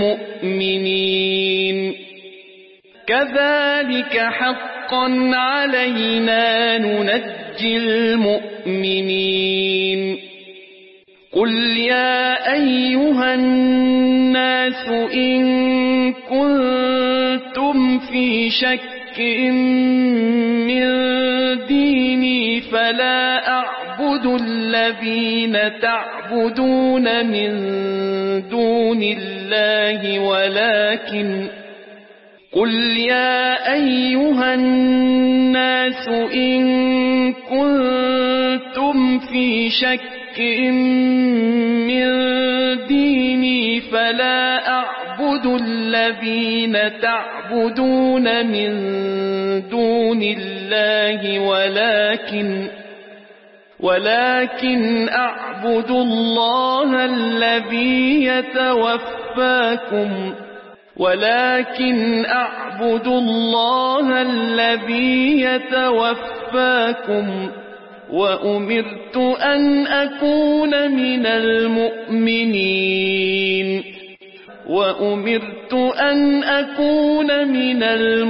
المؤمنين قل يا أيها الناس إن كنتم في شك من ديني فلا أعبد الذين تعبدون من دون الله قل يا أيها الناس إن كنتم في شك من ديني فلا أعبد الذين تعبدون من دون الله ولكن أعبد الله الذي يتوفاكم وأمرت أن أكون من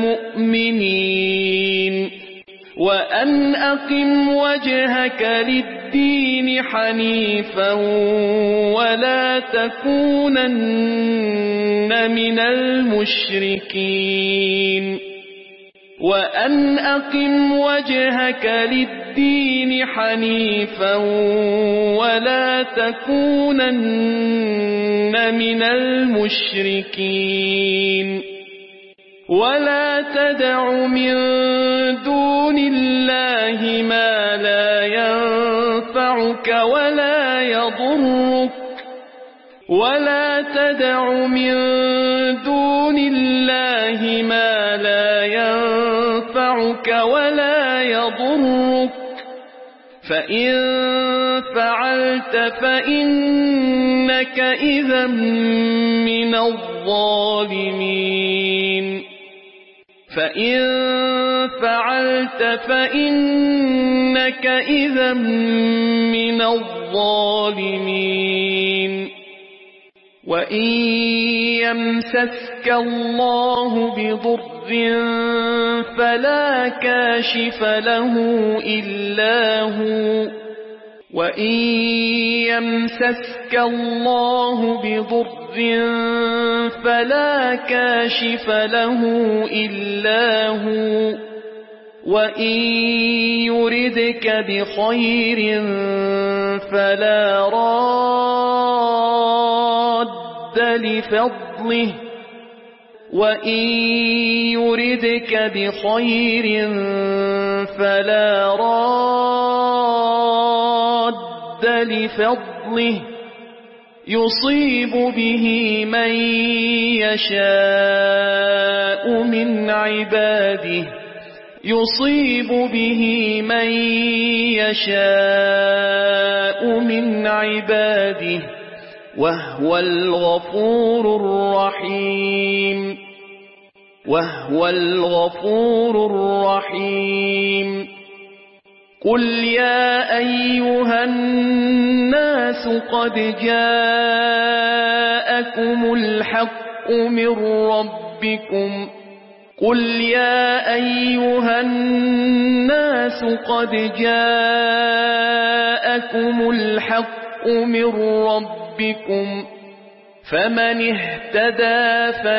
المؤمنين وأن أقم وجهك للدين حنيفا ولا تكونن من المشركين ولا تدع من دون الله ما لا ينفعك ولا يضرك فإن فعلت فإنك إذا من الظالمين وإن يمسسك الله بضر فلا كاشف له إلا هو وإن يردك بخير فلا راد لفضله يصيب به من يشاء من عباده وهو الغفور الرحيم قل يا أيها الناس قد جاءكم الحق من ربكم فمن اهتدى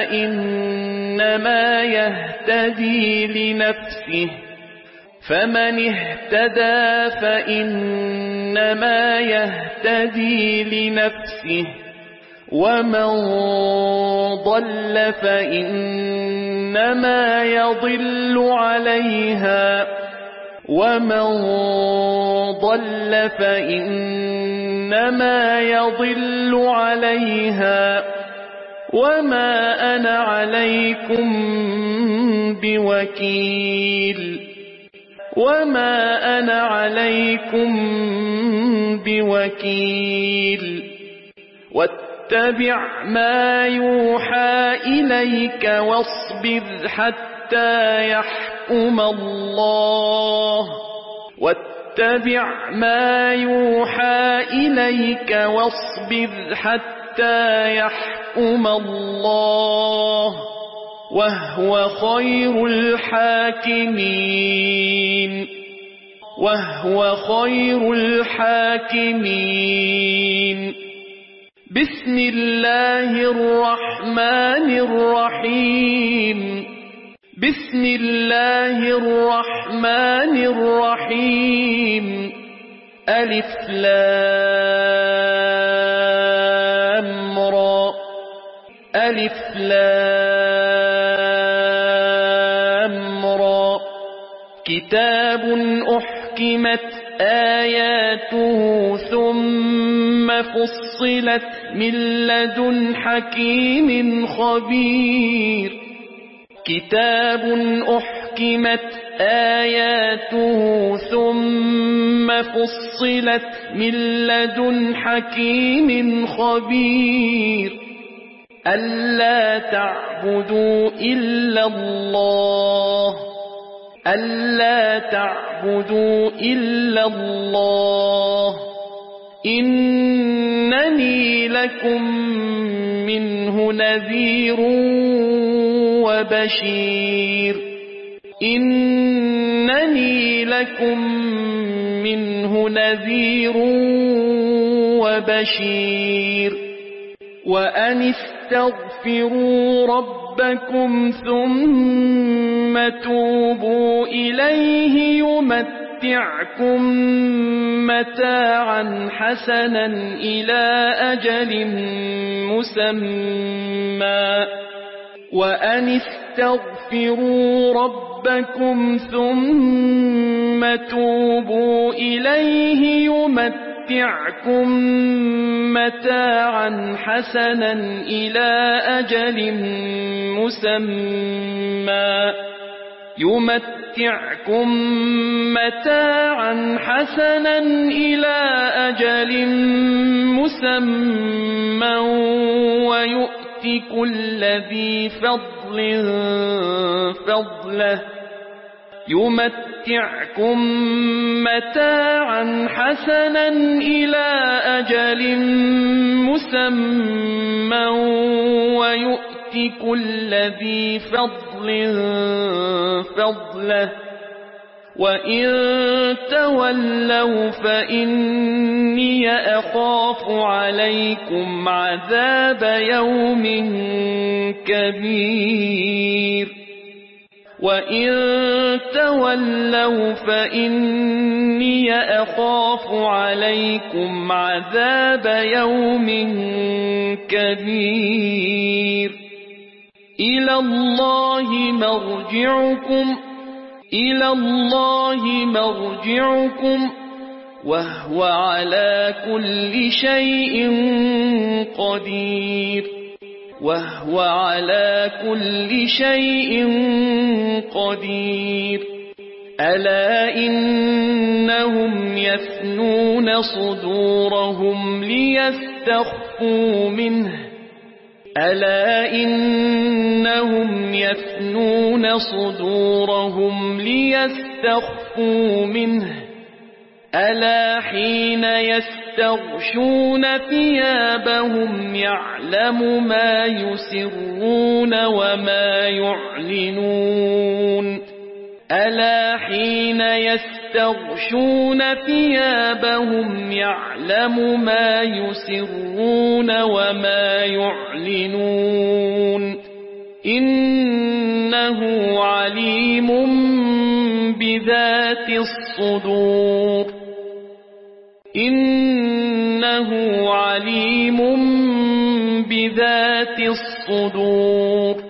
فإنما يهتدي لنفسه ومن ضل فإنما يضل عليها وما أنا عليكم بوكيل واتبع ما يوحى إليك واصبر حتى يحكم الله وهو خير الحاكمين بسم الله الرحمن الرحيم ألف لام را كتاب أحكمت آياته ثم فصلت من لدن حكيم خبير ألا تعبدوا إلا الله إنني لكم منه نذير وبشير وأن استغفروا ربكم ثم توبوا إليه يمتعكم متاعا حسنا إلى أجل مسمى ويؤت كل ذي فضل فضله وإن تولوا فإني أخاف عليكم عذاب يوم كبير إلى الله مرجعكم وهو على كل شيء قدير ألا إنهم يثنون صدورهم ليستخفوا منه ألا حين يستغشون ثيابهم يعلم ما يسرون وما يعلنون يستغشون ثيابهم يعلم ما يسرون وما يعلنون إنه عليم بذات الصدور إنه عليم بذات الصدور